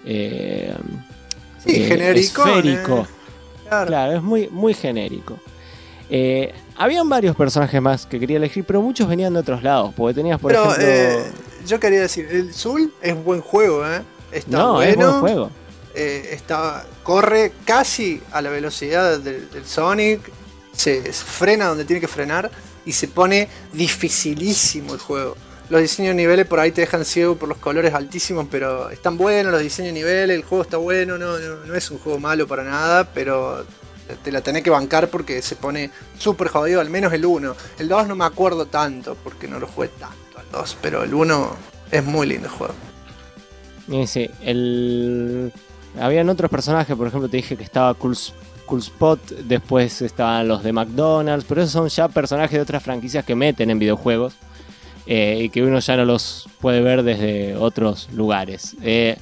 Sí, genérico. esférico. Claro. Claro, es muy genérico. Habían varios personajes más que quería elegir, pero muchos venían de otros lados, porque tenías, por Pero ejemplo... yo quería decir, el Zul es buen juego, está no, es bueno. buen juego. Corre casi a la velocidad del Sonic, se frena donde tiene que frenar y se pone dificilísimo el juego. Los diseños de niveles por ahí te dejan ciego por los colores altísimos, pero están buenos los diseños de niveles, el juego está bueno, no es un juego malo para nada, pero te la tenés que bancar porque se pone súper jodido, al menos el 1. El 2 no me acuerdo tanto porque no lo jugué tanto al 2, pero el 1 es muy lindo el juego. Sí, habían otros personajes, por ejemplo, te dije que estaba Cool Spot, después estaban los de McDonald's, pero esos son ya personajes de otras franquicias que meten en videojuegos y que uno ya no los puede ver desde otros lugares.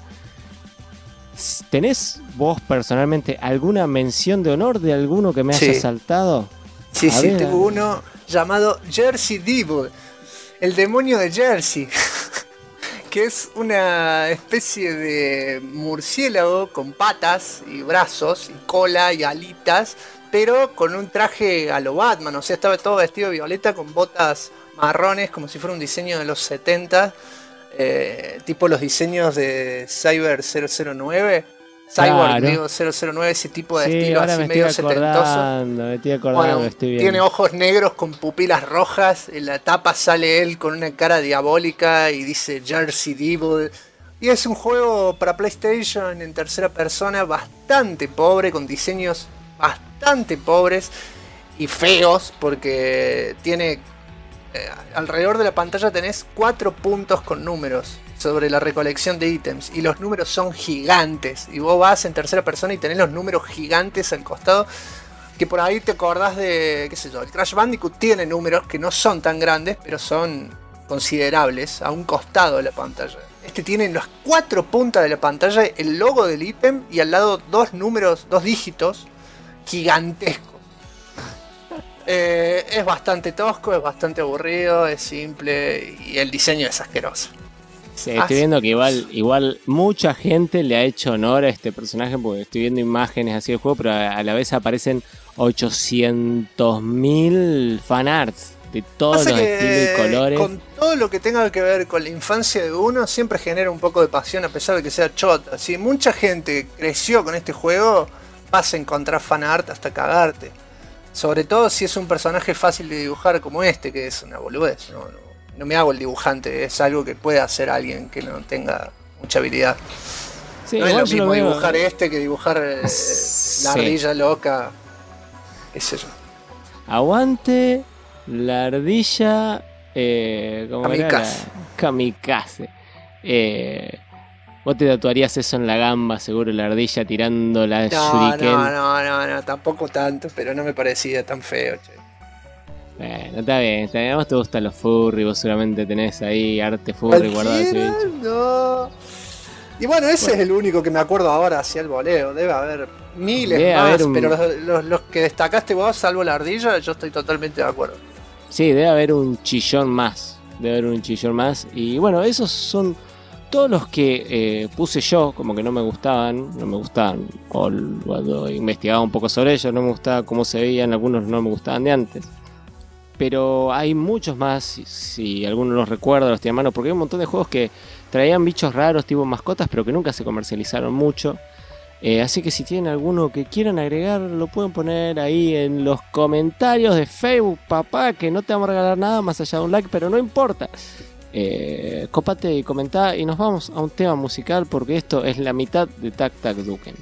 ¿Tenés vos personalmente alguna mención de honor de alguno que me haya Sí. saltado? Sí, A sí, ver, tengo uno llamado Jersey Devil, el demonio de Jersey, que es una especie de murciélago con patas y brazos y cola y alitas, pero con un traje a lo Batman, o sea, estaba todo vestido de violeta con botas marrones, como si fuera un diseño de los 70, tipo los diseños de Cyber 009. Cyborg, Claro. digo, 009, ese tipo de Sí, estilo ahora así me medio estoy setentoso. acordando, Bueno, estoy bien. tiene ojos negros con pupilas rojas. En la tapa sale él con una cara diabólica y dice Jersey Devil. Y es un juego para PlayStation en tercera persona bastante pobre, con diseños bastante pobres y feos, porque tiene alrededor de la pantalla tenés 4 puntos con números sobre la recolección de ítems y los números son gigantes y vos vas en tercera persona y tenés los números gigantes al costado, que por ahí te acordás de, qué sé yo, el Crash Bandicoot tiene números que no son tan grandes pero son considerables a un costado de la pantalla. Este tiene en las 4 puntas de la pantalla el logo del ítem y al lado 2 números, 2 dígitos gigantescos. Es bastante tosco, es bastante aburrido, es simple y el diseño es asqueroso. Sí, estoy viendo que igual mucha gente le ha hecho honor a este personaje, porque estoy viendo imágenes así del juego, pero a la vez aparecen 800.000 fanarts de todos Pasa los que estilos y colores. con todo lo que tenga que ver con la infancia de uno siempre genera un poco de pasión a pesar de que sea chota. Si mucha gente creció con este juego, vas a encontrar fanart hasta cagarte. Sobre todo si es un personaje fácil de dibujar como este, que es una boludez. No me hago el dibujante, es algo que puede hacer alguien que no tenga mucha habilidad. Sí, No es igual lo yo lo mismo veo- dibujar este que dibujar la Sí. ardilla loca, qué sé yo. Aguante la ardilla. ¿Cómo era? Kamikaze. Kamikaze. Vos te tatuarías eso en la gamba, seguro, la ardilla tirando la shuriken. No, tampoco tanto, pero no me parecía tan feo, che. Bueno, está bien. A vos te gustan los furry, vos seguramente tenés ahí arte furry guardado ese bicho. No. Y bueno, ese es el único que me acuerdo ahora hacia el voleo. Debe haber miles más, pero los que destacaste vos, salvo la ardilla, yo estoy totalmente de acuerdo. Sí, debe haber un chillón más. Y bueno, esos son todos los que puse yo, como que no me gustaban. O cuando investigaba un poco sobre ellos, no me gustaba cómo se veían, algunos no me gustaban de antes. Pero hay muchos más, si alguno los recuerda, los tiene a mano, porque hay un montón de juegos que traían bichos raros tipo mascotas, pero que nunca se comercializaron mucho. Así que si tienen alguno que quieran agregar, lo pueden poner ahí en los comentarios de Facebook, papá, que no te vamos a regalar nada más allá de un like, pero no importa. Copate y comentá y nos vamos a un tema musical, porque esto es la mitad de Tac Tac Duken.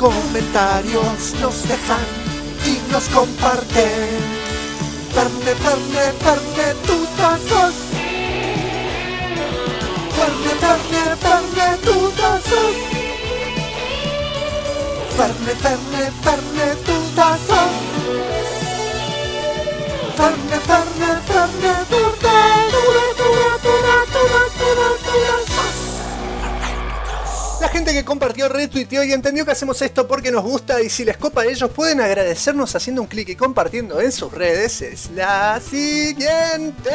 comentarios nos dejan y nos comparten. Ferne, Ferne, Ferne, tú sos. Ferne, Ferne, Ferne, tú sos. Ferne, Ferne, Ferne, tú sos. Ferne, Ferne, Ferne, tú sos. La gente que compartió, retuiteó y entendió que hacemos esto porque nos gusta, y si les copa a ellos pueden agradecernos haciendo un clic y compartiendo en sus redes. Es la siguiente: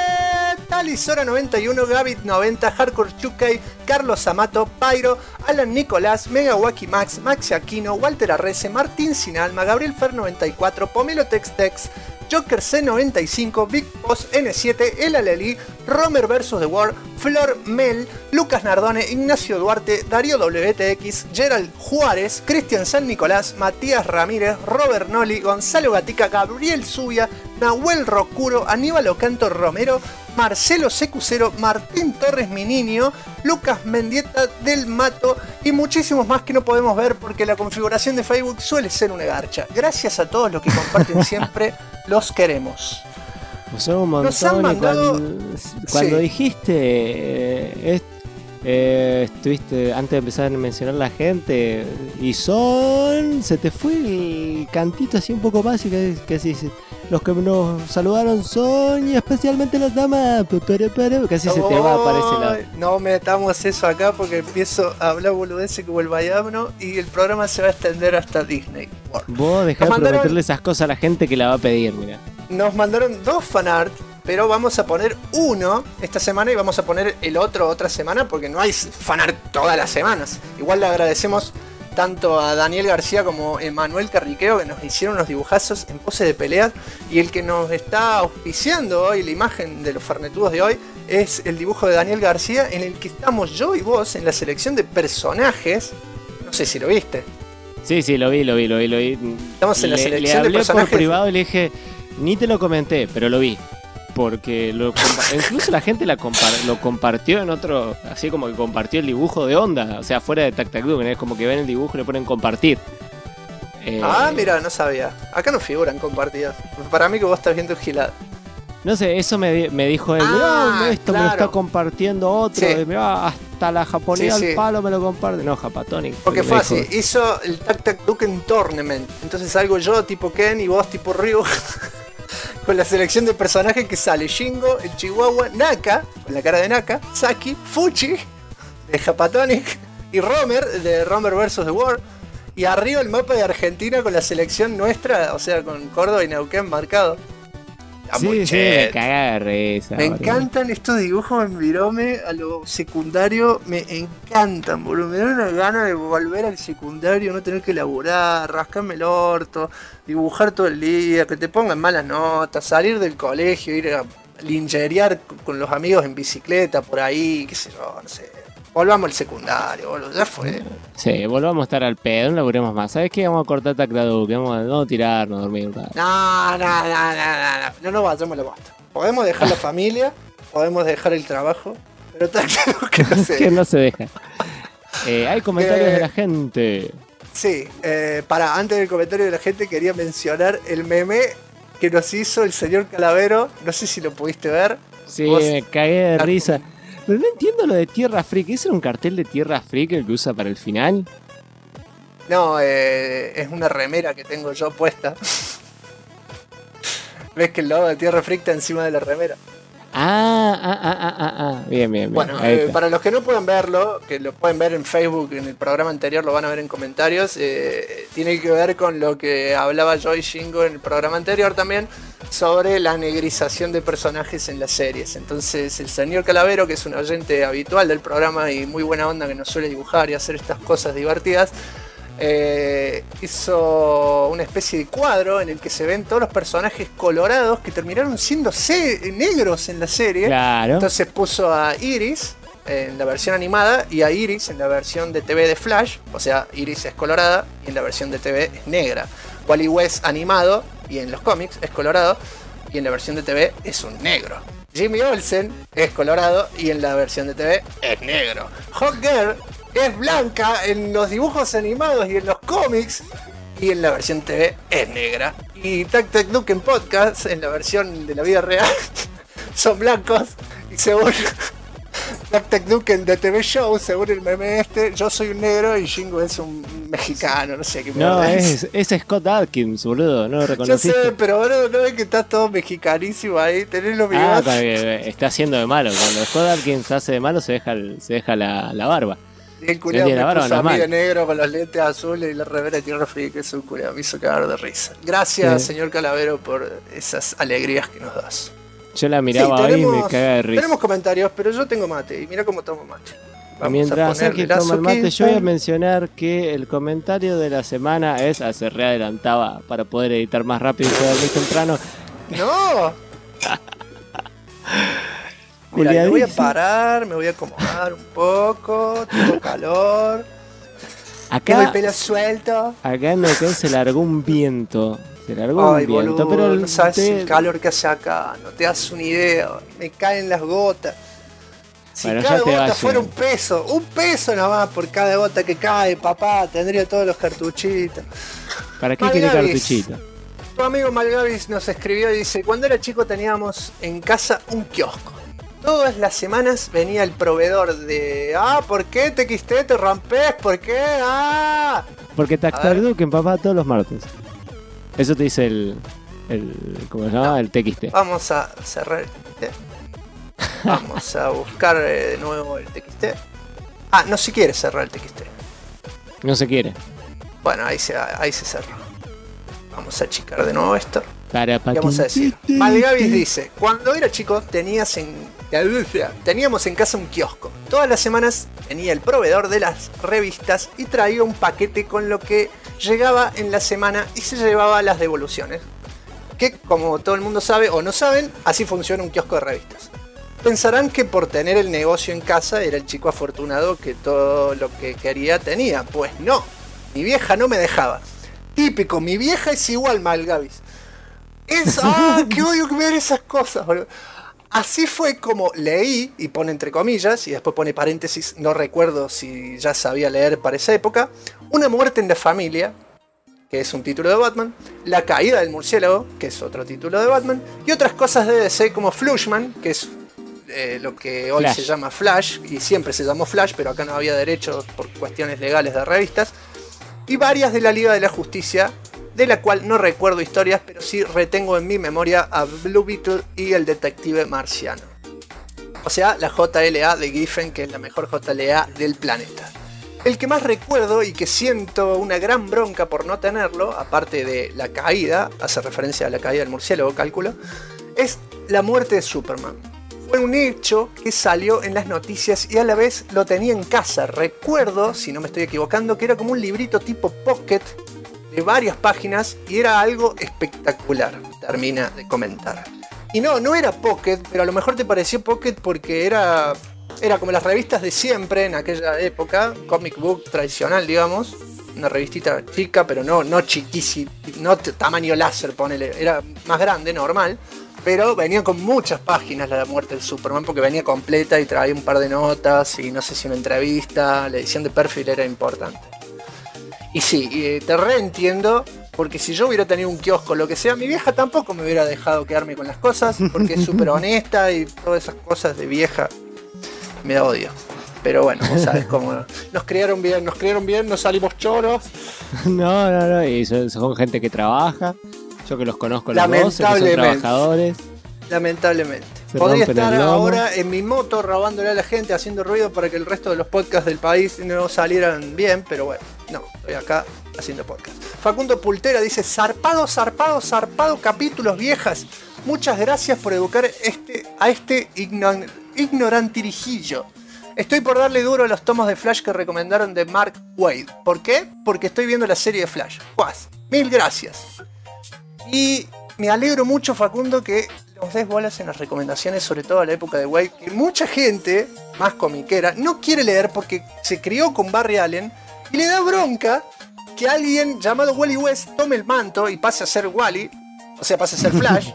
Talisora91, Gavit90, Hardcore Chukai, Carlos Amato, Pyro, Alan Nicolás, Megawaki Max, Maxi Aquino, Walter Arrece, Martín Sinalma, Gabriel Fer94, Pomelo Textex, Joker C95, Big Boss N7, El Aleli, Romer vs. The War, Flor Mel, Lucas Nardone, Ignacio Duarte, Darío WTX, Gerald Juárez, Cristian San Nicolás, Matías Ramírez, Robert Noli, Gonzalo Gatica, Gabriel Zubia, Nahuel Rocuro, Aníbal Ocanto Romero, Marcelo Secucero, Martín Torres Miniño, Lucas Mendieta del Mato y muchísimos más que no podemos ver porque la configuración de Facebook suele ser una garcha. Gracias a todos los que comparten siempre, los queremos. Pues un montón. Nos han mandado... Cuando Sí. dijiste estuviste antes de empezar a mencionar la gente y se te fue el cantito así un poco más y que así los que nos saludaron son y especialmente las damas, casi se te va para ese lado. No metamos eso acá porque empiezo a hablar boludeces como el Bayamno y el programa se va a extender hasta Disney World. Vos dejá de Nos mandaron- prometerle esas cosas a la gente que la va a pedir, mira. Nos mandaron 2 fanart, pero vamos a poner uno esta semana y vamos a poner el otro otra semana porque no hay fanart todas las semanas. Igual le agradecemos tanto a Daniel García como a Emanuel Carriqueo que nos hicieron unos dibujazos en pose de peleas, y el que nos está auspiciando hoy la imagen de los fernetudos de hoy es el dibujo de Daniel García en el que estamos yo y vos en la selección de personajes. No sé si lo viste. Sí, lo vi. Estamos en la le selección de hablé personajes. por privado y le dije, ni te lo comenté, pero lo vi. Porque incluso la gente lo compartió en otro, así como que compartió el dibujo de Onda, o sea, fuera de Tac Tac Boom, es como que ven el dibujo y le ponen compartir. Mira, no sabía. Acá no figuran compartidas. Para mí que vos estás viendo gilada. No sé, eso me dijo él, mirá, esto me lo está claro. compartiendo otro, Sí. mirá, hasta la japonesa Sí, sí. al palo me lo comparte. No, Japatonic. Porque me fue dijo. así, hizo el Tac Tac Duken Tournament. Entonces salgo yo tipo Ken y vos tipo Ryu. Con la selección de personajes que sale Shingo, el Chihuahua, Naka, con la cara de Naka, Saki, Fuchi, de Japatonic, y Romer, de Romer vs. The War. Y arriba el mapa de Argentina con la selección nuestra, o sea, con Córdoba y Neuquén marcado. Está muy Sí, me cheto. caga de risa. Me boludo. encantan estos dibujos en virome a lo secundario, me encantan, boludo. Me da una gana de volver al secundario, no tener que elaborar, rascarme el orto, dibujar todo el día, que te pongan malas notas, salir del colegio, ir a lingerear con los amigos en bicicleta por ahí, qué sé yo, no sé. Volvamos al secundario, boludo, ya fue. Sí, volvamos a estar al pedo, no laburemos más. ¿Sabes qué? Vamos a cortar Tac Tac Boom, vamos a tirarnos, dormir un rato. No nos vayamos la bosta. Podemos dejar la familia, podemos dejar el trabajo, pero que no sé. Que no se deja. Hay comentarios de la gente. Sí, antes del comentario de la gente quería mencionar el meme que nos hizo el señor Calavero. No sé si lo pudiste ver. Sí, Vos- me cagué de risa. Pero no entiendo lo de Tierra Freak. ¿Ese era un cartel de Tierra Freak el que usa para el final? No, es una remera que tengo yo puesta. ¿Ves que el logo de Tierra Freak está encima de la remera? Bien. Bueno, Ahí está. para los que no pueden verlo, que lo pueden ver en Facebook, en el programa anterior lo van a ver en comentarios, tiene que ver con lo que hablaba yo y Shingo en el programa anterior también, sobre la negrización de personajes en las series. Entonces el señor Calavero, que es un oyente habitual del programa y muy buena onda, que nos suele dibujar y hacer estas cosas divertidas, hizo una especie de cuadro en el que se ven todos los personajes colorados que terminaron siendo negros en la serie. Claro. Entonces puso a Iris en la versión animada y a Iris en la versión de TV de Flash. O sea, Iris es colorada y en la versión de TV es negra. Wally West animado y en los cómics es colorado y en la versión de TV es un negro. Jimmy Olsen es colorado y en la versión de TV es negro. Hot Girl es blanca en los dibujos animados y en los cómics y en la versión TV es negra. Y Tac Tac Duke en podcast, en la versión de la vida real, son blancos. Y según Tac Tac Duke en The TV Show, según el meme este, yo soy un negro y Jingo es un mexicano, no sé qué me No, es Scott Adkins, boludo, no lo Yo reconociste. sé, pero boludo, no ves que está todo mexicanísimo ahí, tenés los Ah, bigotes. está haciendo de malo. Cuando Scott Adkins hace de malo se deja la barba. Y el culiao tiene la me barba, puso no a es mí mal. de negro con los lentes azules y la remera de Tierra Fría, que es un culiao, me hizo cagar de risa. Gracias, Sí. señor Calavero, por esas alegrías que nos das. Yo la miraba hoy y me caga de risa. tenemos comentarios, pero yo tengo mate, y mira cómo tomo mate. Mientras ponerle Saki la toma el mate, yo azuquita. voy a mencionar que el comentario de la semana es, se readelantaba para poder editar más rápido y dormir temprano. ¡No! Mira, Julia me voy a dice- parar, me voy a acomodar un poco, tengo calor, tengo el Acá, pelo suelto. acá en Neuquén se largó un viento. Se largó Ay, un viento, boludo, pero no sabes el calor que hace acá, no te das una idea, me caen las gotas. Si Bueno, cada ya te va gota fuera llegando. un peso nada más por cada gota que cae, papá, tendría todos los cartuchitos. ¿Para qué quiere Malgavis. cartuchito? Tu amigo Malgavis nos escribió y dice, cuando era chico teníamos en casa un kiosco. Todas las semanas venía el proveedor de, ¿por qué TXT te rompes? ¿Por qué? Porque A ver. Tactarduque empapá todos los martes. Eso te dice el ¿cómo se llama? No. El TXT. Vamos a cerrar el TXT. Vamos a buscar de nuevo el TXT. No se quiere cerrar el TXT. No se quiere. Bueno, ahí se cerró. Vamos a achicar de nuevo esto. Para Y vamos a decir, Malgavis dice, cuando era chico teníamos en casa un kiosco. Todas las semanas venía el proveedor de las revistas y traía un paquete con lo que llegaba en la semana y se llevaba las devoluciones. Que como todo el mundo sabe o no saben, así funciona un kiosco de revistas. Pensarán que por tener el negocio en casa era el chico afortunado que todo lo que quería tenía. Pues no, mi vieja no me dejaba. Típico, mi vieja es igual Malgavis. ¡Qué odio que ver esas cosas, boludo! Así fue como leí, y pone entre comillas, y después pone paréntesis, no recuerdo si ya sabía leer para esa época, Una muerte en la familia, que es un título de Batman, La caída del murciélago, que es otro título de Batman, y otras cosas de DC como Flushman, que es lo que hoy Flash. se llama Flash, y siempre se llamó Flash, pero acá no había derechos por cuestiones legales de revistas, y varias de la Liga de la Justicia, de la cual no recuerdo historias, pero sí retengo en mi memoria a Blue Beetle y el detective marciano. O sea, la JLA de Giffen, que es la mejor JLA del planeta. El que más recuerdo y que siento una gran bronca por no tenerlo, aparte de la caída, hace referencia a la caída del murciélago, cálculo, es la muerte de Superman. Fue un hecho que salió en las noticias y a la vez lo tenía en casa. Recuerdo, si no me estoy equivocando, que era como un librito tipo Pocket de varias páginas y era algo espectacular, termina de comentar. Y no era Pocket, pero a lo mejor te pareció Pocket porque era como las revistas de siempre en aquella época, comic book tradicional, digamos, una revistita chica, pero no chiquísima, no tamaño láser, ponele, era más grande, normal, pero venía con muchas páginas la muerte del Superman porque venía completa y traía un par de notas y no sé si una entrevista, la edición de perfil era importante. Y sí, te reentiendo, porque si yo hubiera tenido un kiosco o lo que sea, mi vieja tampoco me hubiera dejado quedarme con las cosas, porque es súper honesta y todas esas cosas de vieja me da odio. Pero bueno, vos sabes cómo nos criaron bien, no salimos choros. No, y son gente que trabaja. Yo que los conozco los dos, sé que son Lamentablemente. trabajadores. Lamentablemente. Se Podría rompen estar el lomo. ahora en mi moto robándole a la gente, haciendo ruido para que el resto de los podcasts del país no salieran bien, pero bueno, no, estoy acá haciendo podcast. Facundo Pultera dice, zarpado, capítulos viejas. Muchas gracias por educar a este ignorantirijillo. Estoy por darle duro a los tomos de Flash que recomendaron de Mark Waid. ¿Por qué? Porque estoy viendo la serie de Flash. Guas, mil gracias. Y me alegro mucho, Facundo, que nos des bolas en las recomendaciones, sobre todo a la época de Waid, que mucha gente, más comiquera, no quiere leer porque se crió con Barry Allen y le da bronca que alguien llamado Wally West tome el manto y pase a ser Wally, o sea, pase a ser Flash,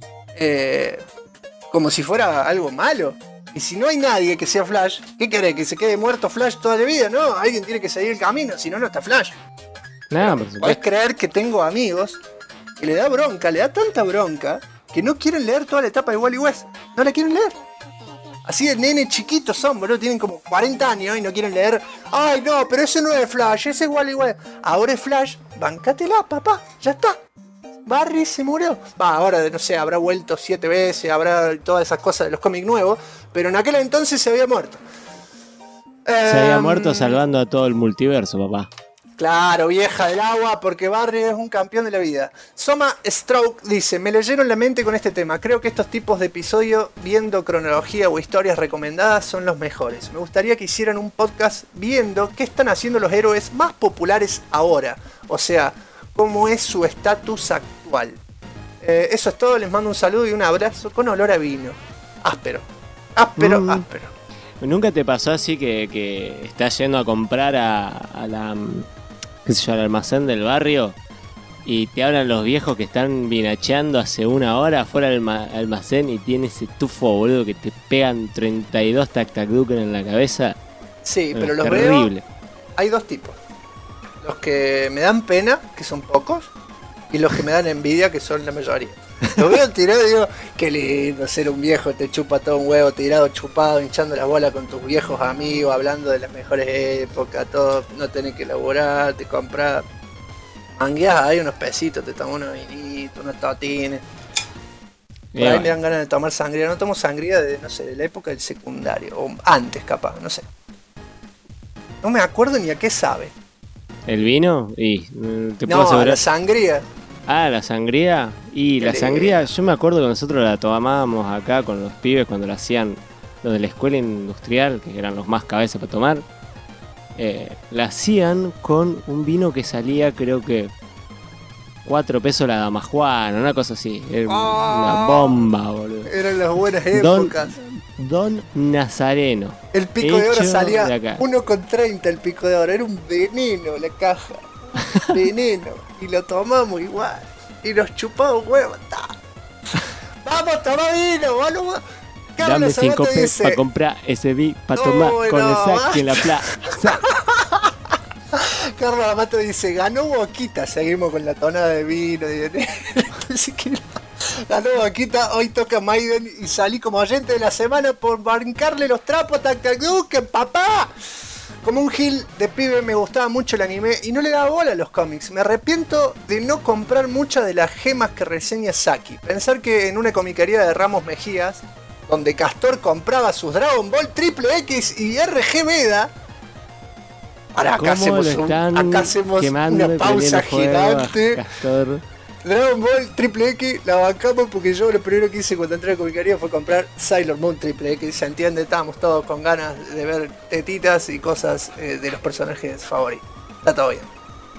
como si fuera algo malo. Y si no hay nadie que sea Flash, ¿qué querés? ¿Que se quede muerto Flash toda la vida? No, alguien tiene que seguir el camino, si no, no está Flash. Nada, por Podés supuesto. creer que tengo amigos que le da bronca, le da tanta bronca, que no quieren leer toda la etapa de Wally West. No la quieren leer. Así de nene chiquitos son, boludo, tienen como 40 años y no quieren leer. Ay, no, pero ese no es Flash, ese es Wally West. Ahora es Flash, bancátela, papá, ya está. Barry se murió. Va, ahora, no sé, habrá vuelto 7 veces, habrá todas esas cosas de los cómics nuevos, pero en aquel entonces se había muerto. Se había muerto salvando a todo el multiverso, papá. Claro, vieja del agua, porque Barry es un campeón de la vida. Soma Stroke dice, me leyeron la mente con este tema. Creo que estos tipos de episodios, viendo cronología o historias recomendadas, son los mejores. Me gustaría que hicieran un podcast viendo qué están haciendo los héroes más populares ahora. O sea, cómo es su estatus actual. Eso es todo, les mando un saludo y un abrazo con olor a vino. Áspero, áspero, áspero. ¿Nunca te pasó así que estás yendo a comprar a la, qué sé yo, al almacén del barrio y te hablan los viejos que están vinacheando hace una hora afuera del almacén y tienes ese tufo, boludo, que te pegan 32 tac-tac-duken en la cabeza? Sí, Bueno, pero los terrible. veo. Hay dos tipos. Los que me dan pena, que son pocos, y los que me dan envidia, que son la mayoría. Los veo tirados y digo, qué lindo ser un viejo, te chupa todo un huevo tirado, chupado, hinchando la bola con tus viejos amigos, hablando de las mejores épocas, todo, no tenés que laburar, te compras, mangueás, hay unos pesitos, te tomas unos vinitos, unos totines. Por ahí me dan ganas de tomar sangría, no tomo sangría de, no sé, de la época del secundario, o antes capaz, no sé. No me acuerdo ni a qué sabe. ¿El vino? Y te puedo No, asegurar. la sangría. Ah, la sangría. Y la sangría, yo me acuerdo que nosotros la tomábamos acá con los pibes cuando la hacían los de la escuela industrial, que eran los más cabezas para tomar. La hacían con un vino que salía, creo que 4 pesos la damajuana, una cosa así. Era una bomba, boludo. Eran las buenas épocas. Don Nazareno. El pico de oro hecho salía de acá. 1,30 el pico de oro. Era un veneno la caja. Veneno. Y lo tomamos igual. Y nos chupamos huevos. Vamos, toma vino, boludo. Dame 5 pesos para comprar ese vino para tomar con el saque en la plaza. Carlos Amato dice, ganó Boquita. Seguimos con la tonada de vino. Así que ganó Boquita, hoy toca Maiden y salí como oyente de la semana por bancarle los trapos a Tac-Tac-Duken, papá. Como un gil de pibe me gustaba mucho el anime y no le daba bola a los cómics. Me arrepiento de no comprar muchas de las gemas que reseña Saki. Pensar que en una comiquería de Ramos Mejías, donde Castor compraba sus Dragon Ball Triple X y RG Veda. Ahora acá hacemos una pausa gigante. Castor. Dragon Ball Triple X la bancamos porque yo lo primero que hice cuando entré a la comiquería fue comprar Sailor Moon Triple X. Se entiende, estábamos todos con ganas de ver tetitas y cosas de los personajes favoritos. Está todo bien.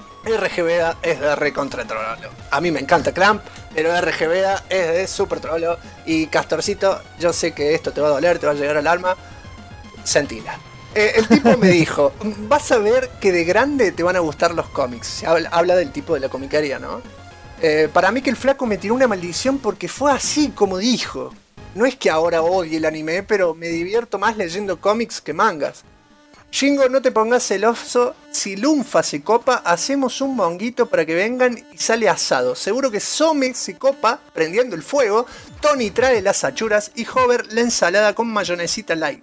RGB es de recontra trollo. A mí me encanta Clamp, pero RGB es de super trollo. Y Castorcito, yo sé que esto te va a doler, te va a llegar al alma. Sentila. El tipo me dijo, vas a ver que de grande te van a gustar los cómics. Se habla del tipo de la comiquería, ¿no? Para mí que el flaco me tiró una maldición porque fue así como dijo. No es que ahora odie el anime, pero me divierto más leyendo cómics que mangas. Shingo, no te pongas celoso. Si Lunfa se copa, hacemos un monguito para que vengan y sale asado. Seguro que Some se copa prendiendo el fuego. Tony trae las achuras y Hover la ensalada con mayonesita light.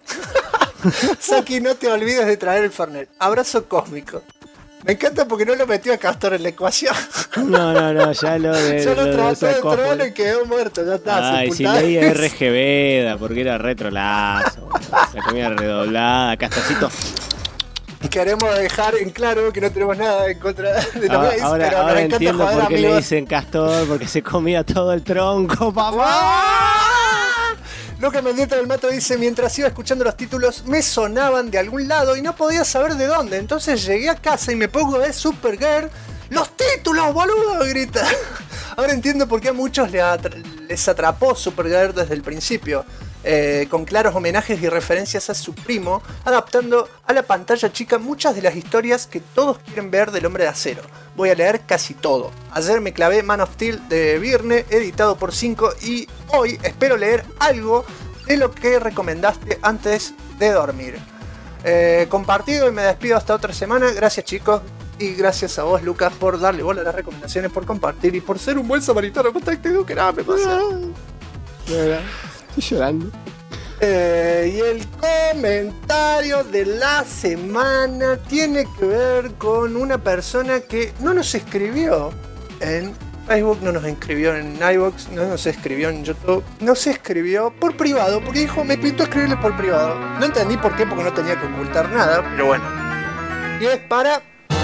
Saki, no te olvides de traer el Fernet. Abrazo cósmico. Me encanta porque no lo metió a Castor en la ecuación. No, ya lo de. Ya lo trató de sacó, trono y quedó muerto, ya está. Ay, si leía RGB, porque era retrolazo. Se comía redoblada, Castorcito. Queremos dejar en claro que no tenemos nada en contra de los gays, ahora, pero nos ahora encanta entiendo joder, por qué amigos. le dicen Castor, porque se comía todo el tronco, papá. Lucas Mendieta del Mato dice, mientras iba escuchando los títulos me sonaban de algún lado y no podía saber de dónde. Entonces llegué a casa y me pongo a ver Supergirl. ¡Los títulos, boludo! Grita. Ahora entiendo por qué a muchos les atrapó Supergirl desde el principio. Con claros homenajes y referencias a su primo, adaptando a la pantalla chica muchas de las historias que todos quieren ver del Hombre de Acero. Voy a leer casi todo. Ayer me clavé Man of Steel de Virne, editado por 5, y hoy espero leer algo de lo que recomendaste antes de dormir. Compartido y me despido hasta otra semana. Gracias, chicos. Y gracias a vos, Lucas, por darle bola a las recomendaciones, por compartir y por ser un buen samaritano. Que nada me pasa. Estoy llorando. Y el comentario de la semana tiene que ver con una persona que no nos escribió en Facebook, no nos escribió en iVoox, no nos escribió en YouTube, nos escribió por privado, porque dijo, me pintó escribirle por privado. No entendí por qué, porque no tenía que ocultar nada, pero bueno. Y es para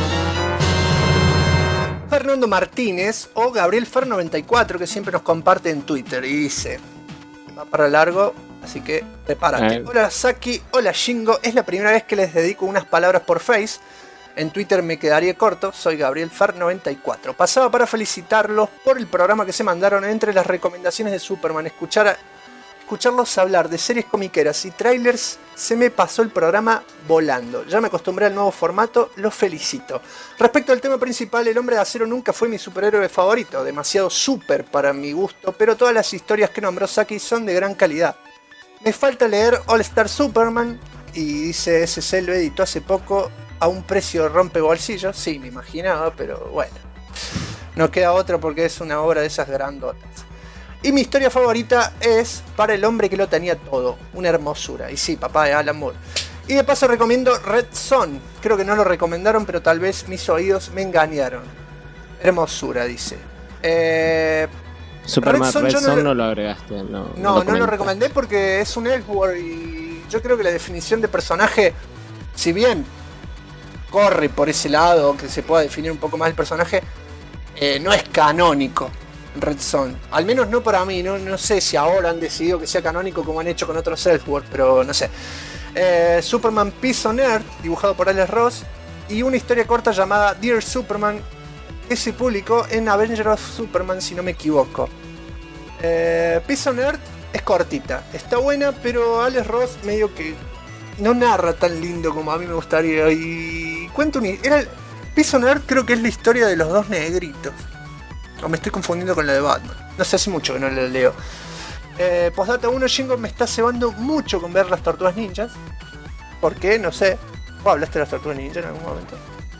Fernando Martínez o Gabriel Fer94, que siempre nos comparte en Twitter y dice, va para largo, así que prepárate. Hola Saki, hola Shingo, es la primera vez que les dedico unas palabras por Face. En Twitter me quedaría corto, soy Gabriel Fer94. Pasaba para felicitarlos por el programa que se mandaron entre las recomendaciones de Superman. Escucharlos hablar de series comiqueras y trailers, se me pasó el programa volando. Ya me acostumbré al nuevo formato, los felicito. Respecto al tema principal, el Hombre de Acero nunca fue mi superhéroe favorito, demasiado super para mi gusto, pero todas las historias que nombró Saki son de gran calidad. Me falta leer All Star Superman, y dice SC lo editó hace poco a un precio rompe bolsillos. Sí, me imaginaba, pero bueno. No queda otra porque es una obra de esas grandotas. Y mi historia favorita es Para el hombre que lo tenía todo. Una hermosura. Y sí, papá de Alan Moore. Y de paso recomiendo Red Son. Creo que no lo recomendaron, pero tal vez mis oídos me engañaron. Hermosura, dice. Superman Red Son no lo agregaste. No lo recomendé porque es un Elseworld. Y yo creo que la definición de personaje, si bien corre por ese lado, que se pueda definir un poco más el personaje, no es canónico Red Son, al menos no para mí. No sé si ahora han decidido que sea canónico como han hecho con otros Elseworlds, pero no sé. Superman Peace on Earth, dibujado por Alex Ross, y una historia corta llamada Dear Superman, que se publicó en Avengers of Superman, si no me equivoco. Peace on Earth es cortita, está buena, pero Alex Ross medio que no narra tan lindo como a mí me gustaría. Y cuento Peace on Earth creo que es la historia de los dos negritos. O me estoy confundiendo con la de Batman. No sé, hace mucho que no la leo. Postdata 1, Shingo me está cebando mucho con ver las Tortugas Ninjas. ¿Por qué? No sé. ¿Vos hablaste de las Tortugas Ninjas en algún momento?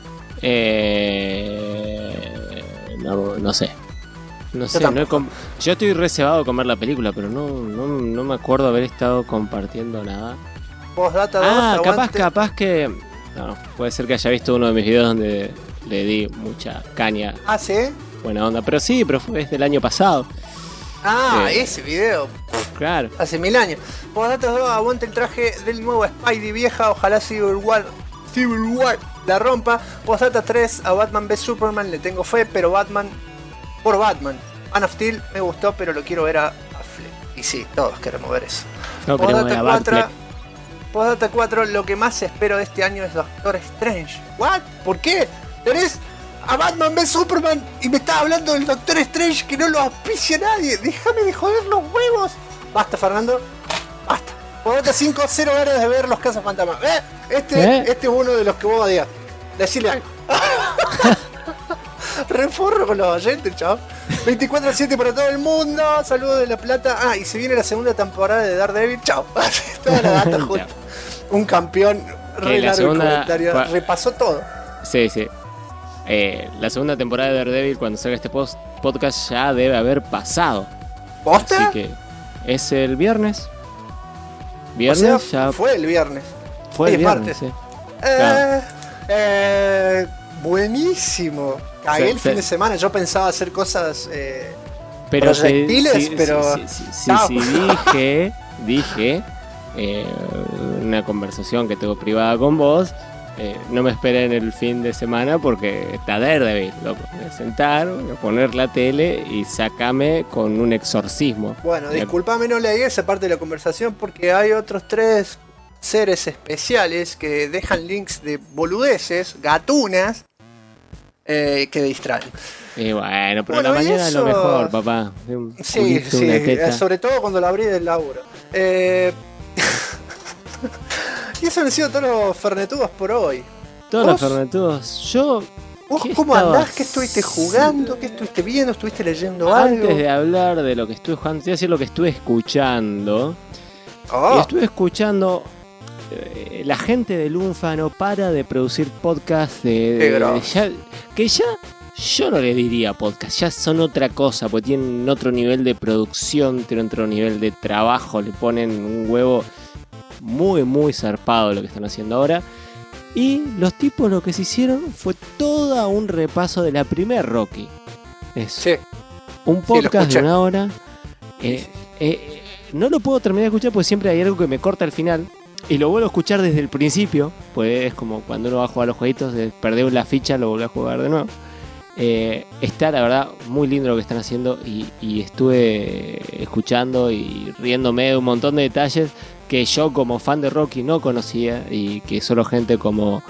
No sé. No sé, yo estoy reservado con ver la película, pero no me acuerdo haber estado compartiendo nada. Postdata 2, capaz que... No, puede ser que haya visto uno de mis videos donde le di mucha caña. ¿Ah, sí? Buena onda, pero sí, pero fue desde el año pasado. Ese video. Claro. Hace 1000 años. Postdata 2, aguante el traje del nuevo Spidey vieja, ojalá Civil War la rompa. Postdata 3, a Batman v Superman le tengo fe, pero por Batman. Man of Steel me gustó, pero lo quiero ver a Affleck. Y sí, todos queremos ver eso. No queremos ver a Batfleck. Postdata 4, lo que más espero de este año es Doctor Strange. ¿What? ¿Por qué? ¿Tenés a Batman v Superman y me estás hablando del Doctor Strange que no lo auspicia nadie? Déjame de joder los huevos. Basta, Fernando. Basta. Postdata 5, 0 ganas de ver los Cazafantasmas. Este es uno de los que vos odias. Decirle algo. Reforro con los oyentes, chao. 24/7 para todo el mundo. Saludos de La Plata. Y se viene la segunda temporada de Daredevil. Chao. Toda la data junta. Un campeón re largo el comentario. Repasó todo. Sí. La segunda temporada de Daredevil, cuando salga este podcast, ya debe haber pasado. ¿Posta? Así que es el viernes. O sea, ya fue el viernes. Fue el viernes, sí. Buenísimo. Cagué el fin de semana. Yo pensaba hacer cosas pero proyectiles, pero... Sí, dije una conversación que tengo privada con vos. No me esperen el fin de semana porque está Daredevil, loco. Voy a sentar, voy a poner la tele y sácame con un exorcismo. Bueno, discúlpame, no leí esa parte de la conversación porque hay otros 3 seres especiales que dejan links de boludeces, gatunas, que distraen. Y bueno, pero la mañana es lo mejor, papá. Sí, sobre todo cuando la abrí del laburo. Y eso han sido todos los fernetudos por hoy. Todos los fernetudos. ¿Vos cómo andás? ¿Qué estuviste jugando? ¿Qué estuviste viendo? ¿Estuviste leyendo algo? Antes de hablar de lo que estuve jugando, te voy a decir lo que estuve escuchando. Y estuve escuchando la gente de Lunfa no para de producir podcasts que ya yo no le diría podcast, ya son otra cosa, porque tienen otro nivel de producción, tienen otro nivel de trabajo, le ponen un huevo muy muy zarpado lo que están haciendo ahora. Y los tipos lo que se hicieron fue todo un repaso de la primer Rocky. Sí. Un podcast de una hora. No lo puedo terminar de escuchar porque siempre hay algo que me corta al final. Y lo vuelvo a escuchar desde el principio. Pues es como cuando uno va a jugar los jueguitos, perdés la ficha, lo volvés a jugar de nuevo. Está la verdad muy lindo lo que están haciendo. Y estuve escuchando y riéndome de un montón de detalles que yo como fan de Rocky no conocía. Y que solo gente como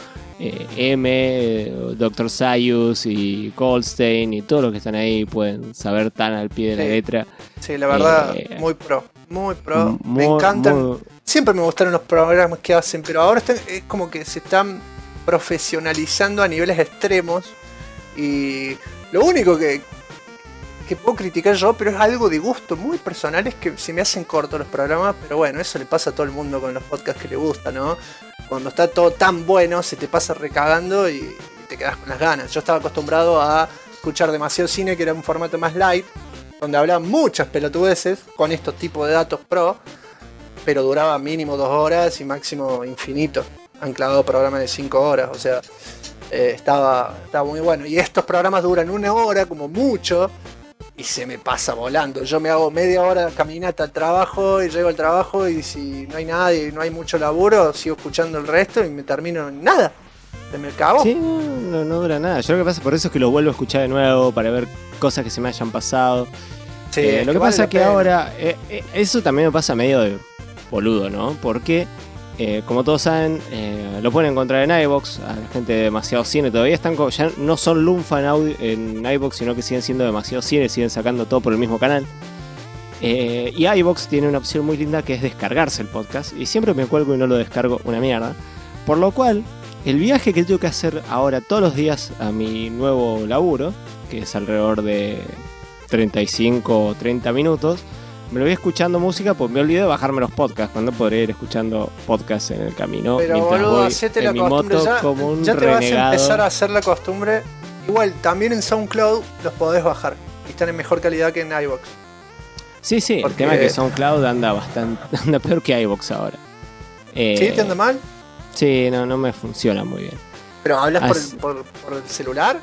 Dr. Sayus y Goldstein y todos los que están ahí pueden saber tan al pie de la letra. Sí, la verdad, muy pro. Me encantan. Siempre me gustaron los programas que hacen, pero ahora es como que se están profesionalizando a niveles extremos. Y lo único que puedo criticar yo, pero es algo de gusto muy personal, es que se me hacen cortos los programas. Pero bueno, eso le pasa a todo el mundo con los podcasts que le gusta, ¿no? Cuando está todo tan bueno, se te pasa recagando y te quedas con las ganas. Yo estaba acostumbrado a escuchar demasiado cine, que era un formato más light, donde hablaban muchas pelotudeces con estos tipos de datos pro, pero duraba mínimo 2 horas y máximo infinito, anclado a programas de 5 horas, o sea, estaba muy bueno. Y estos programas duran 1 hora como mucho y se me pasa volando. Yo me hago media hora de caminata al trabajo y llego al trabajo y si no hay nadie y no hay mucho laburo, sigo escuchando el resto y me termino en nada. Se me acabó. Sí, no dura nada. Yo lo que pasa por eso es que lo vuelvo a escuchar de nuevo para ver cosas que se me hayan pasado. Sí, lo que pasa es que ahora eso también me pasa medio de boludo, ¿no? Porque como todos saben, lo pueden encontrar en iVoox. A la gente de Demasiado Cine todavía están ya no son Lunfa en iVoox, sino que siguen siendo Demasiado Cine, siguen sacando todo por el mismo canal. Y iVoox tiene una opción muy linda que es descargarse el podcast, y siempre me cuelgo y no lo descargo una mierda. Por lo cual, el viaje que tengo que hacer ahora todos los días a mi nuevo laburo, que es alrededor de 35 o 30 minutos, me lo voy escuchando música, pues me olvidé de bajarme los podcasts. Cuando podré ir escuchando podcasts en el camino. Pero mientras boludo, voy hacete en la mi costumbre moto ya. como un Ya te renegado. vas a empezar a hacer la costumbre. Igual, también en SoundCloud los podés bajar. Y están en mejor calidad que en iVoox. Sí, el tema es que SoundCloud anda peor que iVoox ahora. ¿Sí? ¿Te anda mal? Sí, no me funciona muy bien. ¿Pero hablas por el celular?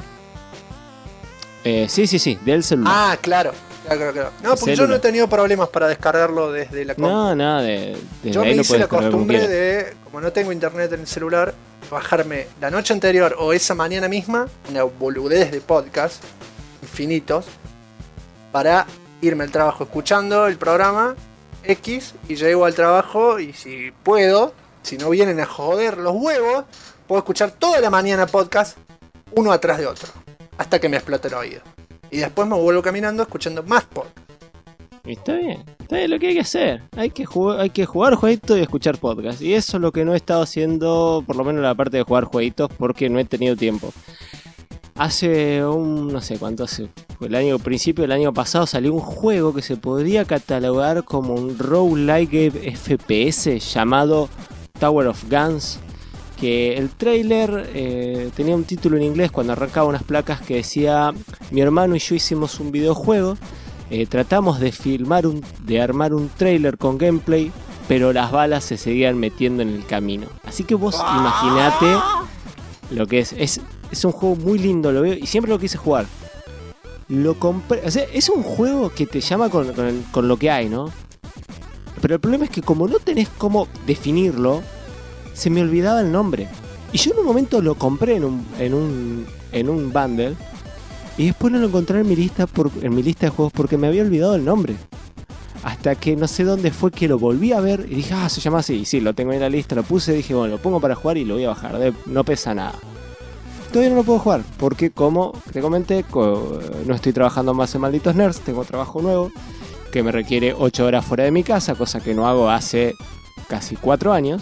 Sí, del celular. Ah, claro. No, porque yo no he tenido problemas para descargarlo desde la compu. No, yo me hice la costumbre de, como no tengo internet en el celular, bajarme la noche anterior o esa mañana misma una boludez de podcast infinitos para irme al trabajo escuchando el programa X y llego al trabajo y si puedo, si no vienen a joder los huevos, puedo escuchar toda la mañana podcast uno atrás de otro hasta que me explote el oído. Y después me vuelvo caminando escuchando más podcast. Está bien lo que hay que hacer. Hay que jugar jueguitos y escuchar podcast. Y eso es lo que no he estado haciendo, por lo menos la parte de jugar jueguitos, porque no he tenido tiempo. Hace no sé cuánto hace. Principio del año pasado salió un juego que se podría catalogar como un roguelike FPS llamado Tower of Guns. Que el trailer tenía un título en inglés cuando arrancaba unas placas que decía: mi hermano y yo hicimos un videojuego, tratamos de armar un trailer con gameplay, pero las balas se seguían metiendo en el camino. Así que vos imaginate lo que es un juego muy lindo, lo veo y siempre lo quise jugar. Lo compré, o sea, es un juego que te llama con lo que hay, ¿no? Pero el problema es que como no tenés cómo definirlo, se me olvidaba el nombre. Y yo en un momento lo compré en un bundle y después no lo encontré en mi lista de juegos porque me había olvidado el nombre. Hasta que no sé dónde fue que lo volví a ver y dije, se llama así. Y sí, lo tengo en la lista, lo puse, dije, bueno, lo pongo para jugar y lo voy a bajar. No pesa nada. Todavía no lo puedo jugar porque, como te comenté, no estoy trabajando más en Malditos Nerds, tengo trabajo nuevo que me requiere 8 horas fuera de mi casa, cosa que no hago hace casi 4 años.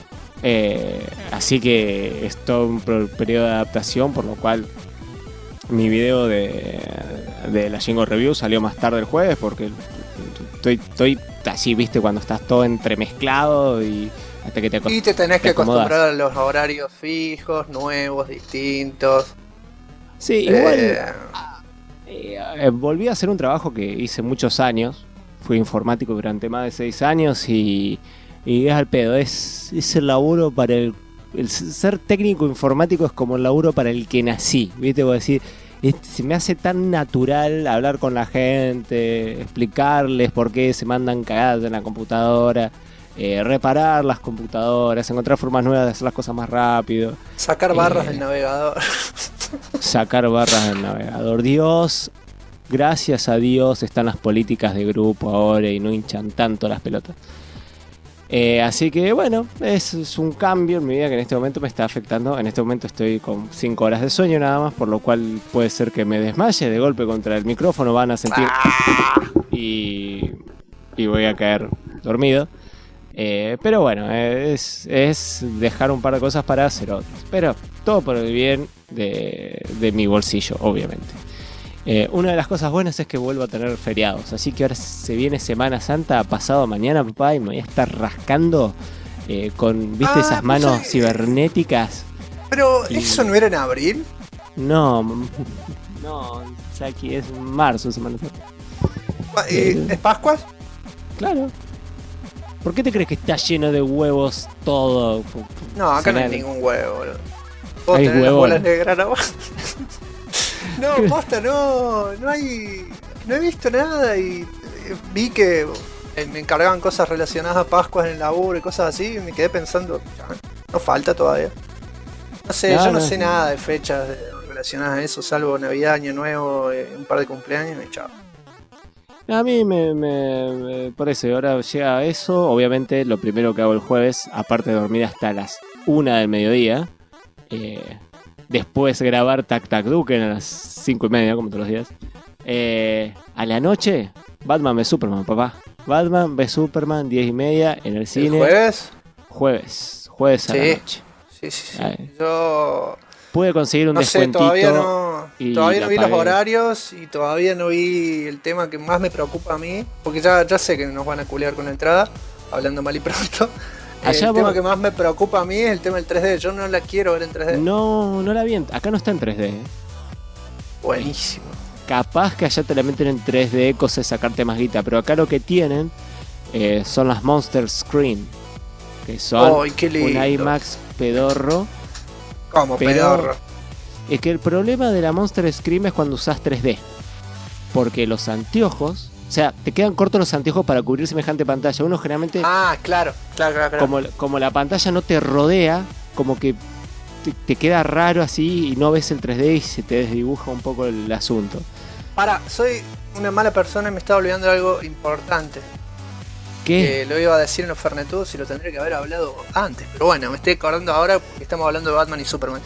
Así que es todo un periodo de adaptación, por lo cual mi video de la Jingo Review salió más tarde el jueves porque estoy así, viste, cuando estás todo entremezclado y hasta que Y te tenés que acomodás. acostumbrar a los horarios fijos, nuevos, distintos. Sí, igual volví a hacer un trabajo que hice muchos años. Fui informático durante más de 6 años y es al pedo. Es el laburo para el ser técnico informático es como el laburo para el que nací. ¿Viste? Voy a decir, se me hace tan natural hablar con la gente, explicarles por qué se mandan cagadas en la computadora, reparar las computadoras, encontrar formas nuevas de hacer las cosas más rápido. Sacar barras del navegador. Sacar barras del navegador. Dios, gracias a Dios están las políticas de grupo ahora y no hinchan tanto las pelotas. Así que bueno, es un cambio en mi vida que en este momento me está afectando. En este momento estoy con 5 horas de sueño nada más, por lo cual puede ser que me desmaye de golpe contra el micrófono, van a sentir y voy a caer dormido. Pero bueno, es dejar un par de cosas para hacer otras. Pero todo por el bien de mi bolsillo, obviamente. Una de las cosas buenas es que vuelvo a tener feriados. Así que ahora se viene Semana Santa pasado mañana, papá, y me voy a estar rascando con, ¿viste? Esas manos cibernéticas. Pero, ¿eso no era en abril? No, o sea, aquí es marzo, Semana Santa. ¿Es Pascuas? Claro. ¿Por qué te crees que está lleno de huevos todo? No, acá no hay ningún huevo, boludo. ¿Vos tenés las bolas negras ahora? No, posta, no hay. No he visto nada y vi que me encargaban cosas relacionadas a Pascuas en el laburo y cosas así. Y me quedé pensando, no falta todavía. No sé, yo no sé nada de fechas relacionadas a eso, salvo Navidad, Año Nuevo, un par de cumpleaños y chao. A mí por eso, ahora llega eso. Obviamente, lo primero que hago el jueves, aparte de dormir hasta las 1 del mediodía, después grabar Tac Tac Duken a las 5:30, como todos los días. A la noche, Batman v Superman, papá. Batman v Superman, 10:30 en el cine. ¿El jueves? Jueves a la noche. Sí. Yo pude conseguir un descuentito. Todavía no vi los horarios y todavía no vi el tema que más me preocupa a mí. Porque ya sé que nos van a culear con la entrada, hablando mal y pronto. El tema que más me preocupa a mí es el tema del 3D. Yo no la quiero ver en 3D. No la vi. Acá no está en 3D. Buenísimo. Capaz que allá te la meten en 3D, cosa de sacarte más guita. Pero acá lo que tienen son las Monster Screen. Que son un IMAX pedorro. ¿Cómo pedorro? Es que el problema de la Monster Screen es cuando usás 3D. Porque los anteojos, o sea, te quedan cortos los anteojos para cubrir semejante pantalla. Uno generalmente... Claro. Como la pantalla no te rodea, como que te queda raro así y no ves el 3D y se te desdibuja un poco el asunto. Soy una mala persona y me estaba olvidando de algo importante. ¿Qué? Lo iba a decir en los Fernetudos y lo tendría que haber hablado antes. Pero bueno, me estoy acordando ahora porque estamos hablando de Batman y Superman.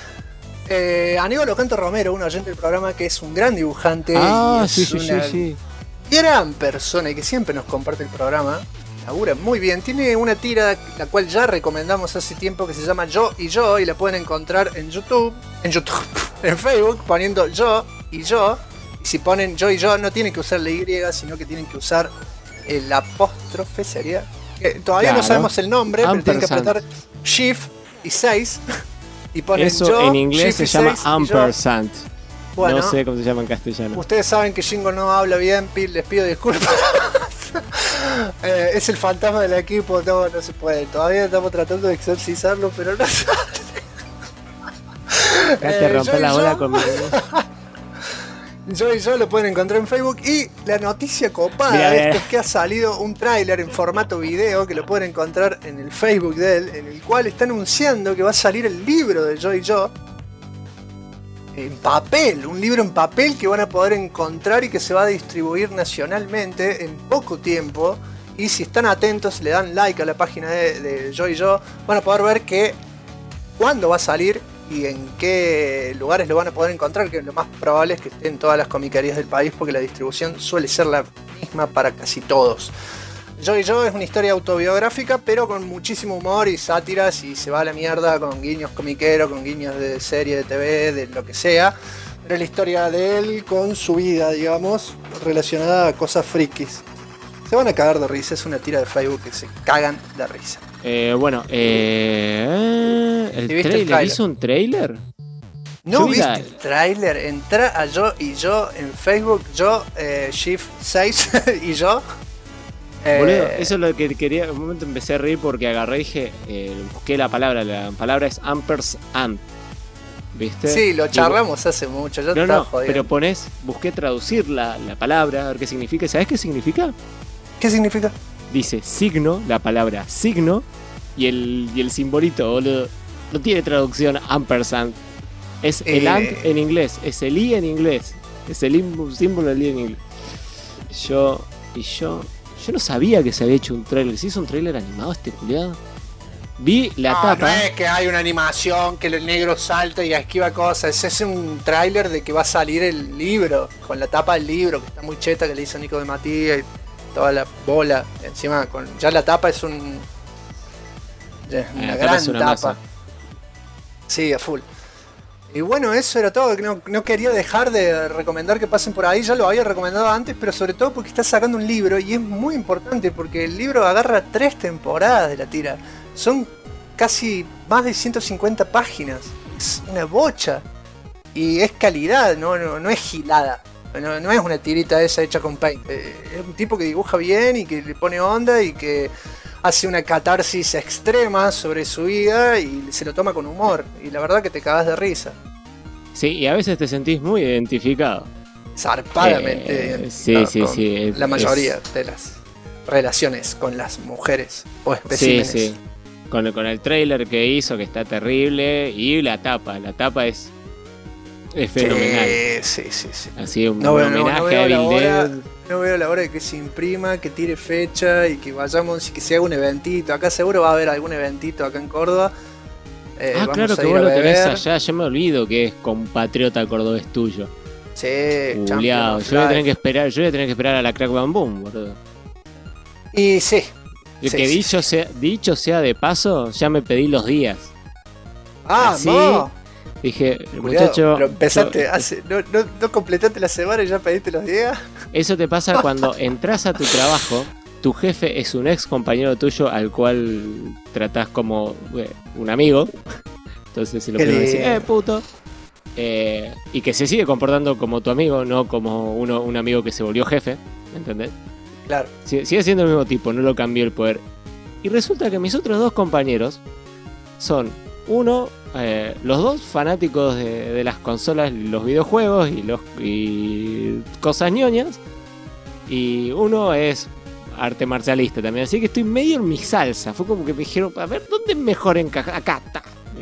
Aníbal Ocanto Romero, un oyente del programa que es un gran dibujante y es una gran persona y que siempre nos comparte el programa. Labura muy bien. Tiene una tira la cual ya recomendamos hace tiempo que se llama Yo y Yo y la pueden encontrar en YouTube, en Facebook poniendo Yo y Yo. Y si ponen Yo y Yo no tienen que usar la Y, sino que tienen que usar el apóstrofe, sería. Todavía no sabemos el nombre, pero tienen que apretar Shift y 6 y ponen eso yo, en inglés Shift se llama y ampersand. Bueno, no sé cómo se llama en castellano. Ustedes saben que Jingo no habla bien, les pido disculpas. Es el fantasma del equipo, no se puede. Todavía estamos tratando de exorcizarlo, pero no sale. Te rompes la bola conmigo. Yo y Yo lo pueden encontrar en Facebook. Y la noticia copada de esto es que ha salido un tráiler en formato video que lo pueden encontrar en el Facebook de él, en el cual está anunciando que va a salir el libro de Yo y Yo en papel, un libro en papel que van a poder encontrar y que se va a distribuir nacionalmente en poco tiempo. Y si están atentos, le dan like a la página de Yo y Yo, van a poder ver que cuándo va a salir y en qué lugares lo van a poder encontrar, que lo más probable es que esté en todas las comiquerías del país porque la distribución suele ser la misma para casi todos. Yo y Yo es una historia autobiográfica, pero con muchísimo humor y sátiras, y se va a la mierda con guiños comiqueros, con guiños de serie de TV, de lo que sea. Pero es la historia de él con su vida, digamos, relacionada a cosas frikis. Se van a cagar de risa, es una tira de Facebook que se cagan de risa. El ¿Sí viste el trailer, tráiler? ¿hizo un trailer? ¿No Yo vi viste la- el tráiler? Entra a yo y yo en Facebook, yo, Shift 6 y yo. Boludo, eso es lo que quería. Un momento empecé a reír porque agarré y dije, busqué la palabra es ampersand. ¿Viste? Sí, lo Y charlamos hace mucho. Yo No, estaba no, jodiendo. pero busqué traducir la palabra, a ver qué significa. ¿Sabes qué significa? ¿Qué significa? Dice signo, la palabra signo, y el simbolito, boludo. No tiene traducción ampersand. Es el and en inglés, es el i en inglés. Es el símbolo del i en inglés. Yo no sabía que se había hecho un trailer. ¿Se hizo un trailer animado este culiado? Vi la tapa. No es que hay una animación que el negro salta y esquiva cosas. Es un tráiler de que va a salir el libro, con la tapa del libro, que está muy cheta, que le hizo Nico de Matías y toda la bola. Encima, ya la tapa es una La tapa gran es una tapa. masa. Sí, a full. Y bueno, eso era todo. No quería dejar de recomendar que pasen por ahí. Ya lo había recomendado antes, pero sobre todo porque está sacando un libro y es muy importante porque el libro agarra 3 temporadas de la tira. Son casi más de 150 páginas. Es una bocha. Y es calidad, no es gilada. No es una tirita esa hecha con paint. Es un tipo que dibuja bien y que le pone onda y que hace una catarsis extrema sobre su vida y se lo toma con humor. Y la verdad que te cagas de risa. Sí, y a veces te sentís muy identificado. Zarpadamente. Sí, con sí. La mayoría de las relaciones con las mujeres o especímenes. Sí. Con el trailer que hizo, que está terrible, y la tapa. La tapa es fenomenal. Sí. Así un No homenaje veo a la Evil hora. Dead. No veo la hora de que se imprima, que tire fecha y que vayamos y que se haga un eventito. Acá seguro va a haber algún eventito acá en Córdoba. Vamos Claro a que ir vos a lo tenés beber. allá. Yo me olvido que es compatriota cordobés tuyo. Sí, Juliado. Champion Yo voy a of tener que Life. esperar a la Crack Bam Boom, boludo. Y sí. Y Sí, que sí, dicho sea de paso, ya me pedí los días. Así, no. Dije, Cuidado, muchacho. pero empezaste yo- no completaste la semana y ya pediste los días. Eso te pasa cuando entras a tu trabajo, tu jefe es un ex compañero tuyo al cual tratás como un amigo. Entonces se lo Qué puedes decir, lindo. puto. Y que se sigue comportando como tu amigo, no como un amigo que se volvió jefe. ¿Entendés? Claro. Sigue siendo el mismo tipo, no lo cambió el poder. Y resulta que mis otros 2 compañeros son los 2 fanáticos de las consolas, los videojuegos y cosas ñoñas. Y uno es arte marcialista también. Así que estoy medio en mi salsa. Fue como que me dijeron, a ver, ¿dónde mejor encaja? Acá está.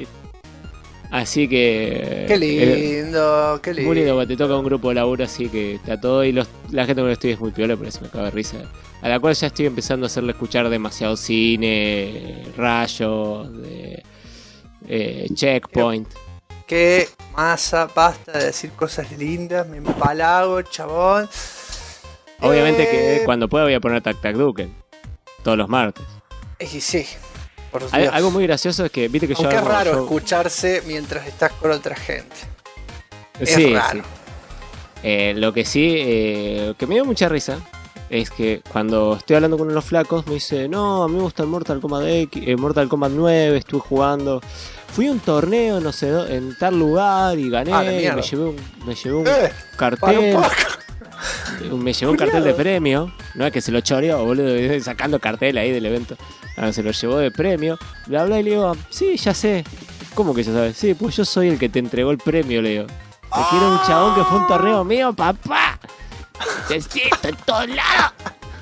Así que... Qué lindo, qué Muy lindo, lindo. porque te toca un grupo de laburo así que está todo. Y la gente con la que estoy es muy piola, por eso me cago de risa. A la cual ya estoy empezando a hacerle escuchar demasiado cine, Rayo, Checkpoint. Qué masa, basta de decir cosas lindas, me empalago, chabón. Obviamente que cuando pueda voy a poner Tac Tac Duken todos los martes. Y sí, por Dios. Algo muy gracioso es que, viste que Aunque es raro yo- escucharse mientras estás con otra gente. Es Sí, raro. sí. Lo que sí, que me dio mucha risa, es que cuando estoy hablando con unos flacos me dice, no, a mí me gusta el Mortal Kombat 9, estuve jugando. Fui a un torneo, no sé, en tal lugar y gané. Ah, la Y mierda. me llevé un Para cartel. un poco. Me llevó un cartel de premio. No es que se lo choreó, boludo, sacando cartel ahí del evento. Se lo llevó de premio. Bla, bla, y le digo, sí, ya sé. ¿Cómo que ya sabes? Sí, pues yo soy el que te entregó el premio, le digo. Te quiero un chabón que fue un torneo mío, papá. Te siento en todos lados.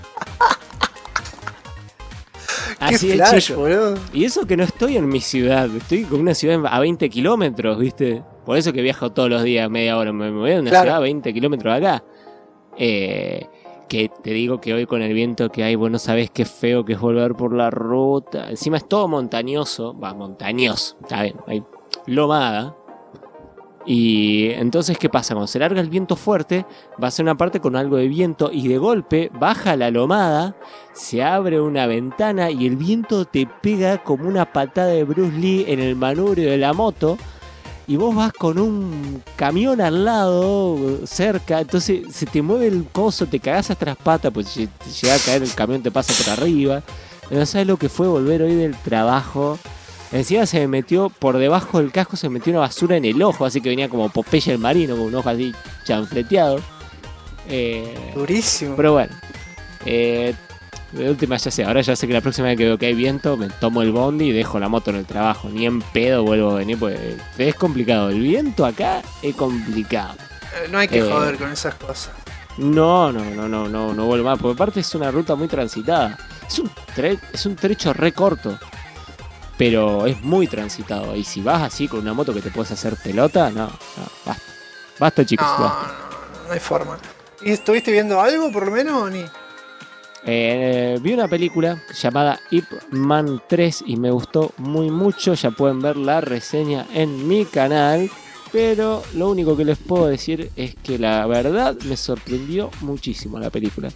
Qué Así es, flash, chico. boludo. Y eso que no estoy en mi ciudad, estoy con una ciudad a 20 kilómetros, ¿viste? Por eso que viajo todos los días, media hora. Me voy a una Claro. ciudad a 20 kilómetros de acá. Que te digo que hoy con el viento que hay, vos no sabés qué feo que es volver por la ruta. Encima es todo montañoso. Montañoso, está bien, hay lomada. Y entonces, ¿qué pasa? Cuando se larga el viento fuerte, va a ser una parte con algo de viento y de golpe baja la lomada, se abre una ventana y el viento te pega como una patada de Bruce Lee en el manubrio de la moto y vos vas con un camión al lado, cerca, entonces se te mueve el coso, te cagás hasta las patas, pues si te llega a caer el camión te pasa por arriba. No sabes lo que fue volver hoy del trabajo. Encima se me metió, por debajo del casco se me metió una basura en el ojo, así que venía como Popeye el marino, con un ojo así chanfleteado. Durísimo. Pero bueno, de última ya sé, ahora ya sé que la próxima vez que veo que hay viento, me tomo el bondi y dejo la moto en el trabajo. Ni en pedo vuelvo a venir, porque es complicado. El viento acá es complicado. No hay que joder con esas cosas. No vuelvo más, porque aparte es una ruta muy transitada. Es un trecho re corto, pero es muy transitado. Y si vas así con una moto que te puedes hacer pelota, no, basta. Basta, chicos, basta. No hay forma. ¿Y estuviste viendo algo por lo menos o ni? Vi una película llamada Ip Man 3 y me gustó mucho. Ya pueden ver la reseña en mi canal. Pero lo único que les puedo decir es que la verdad me sorprendió muchísimo la película.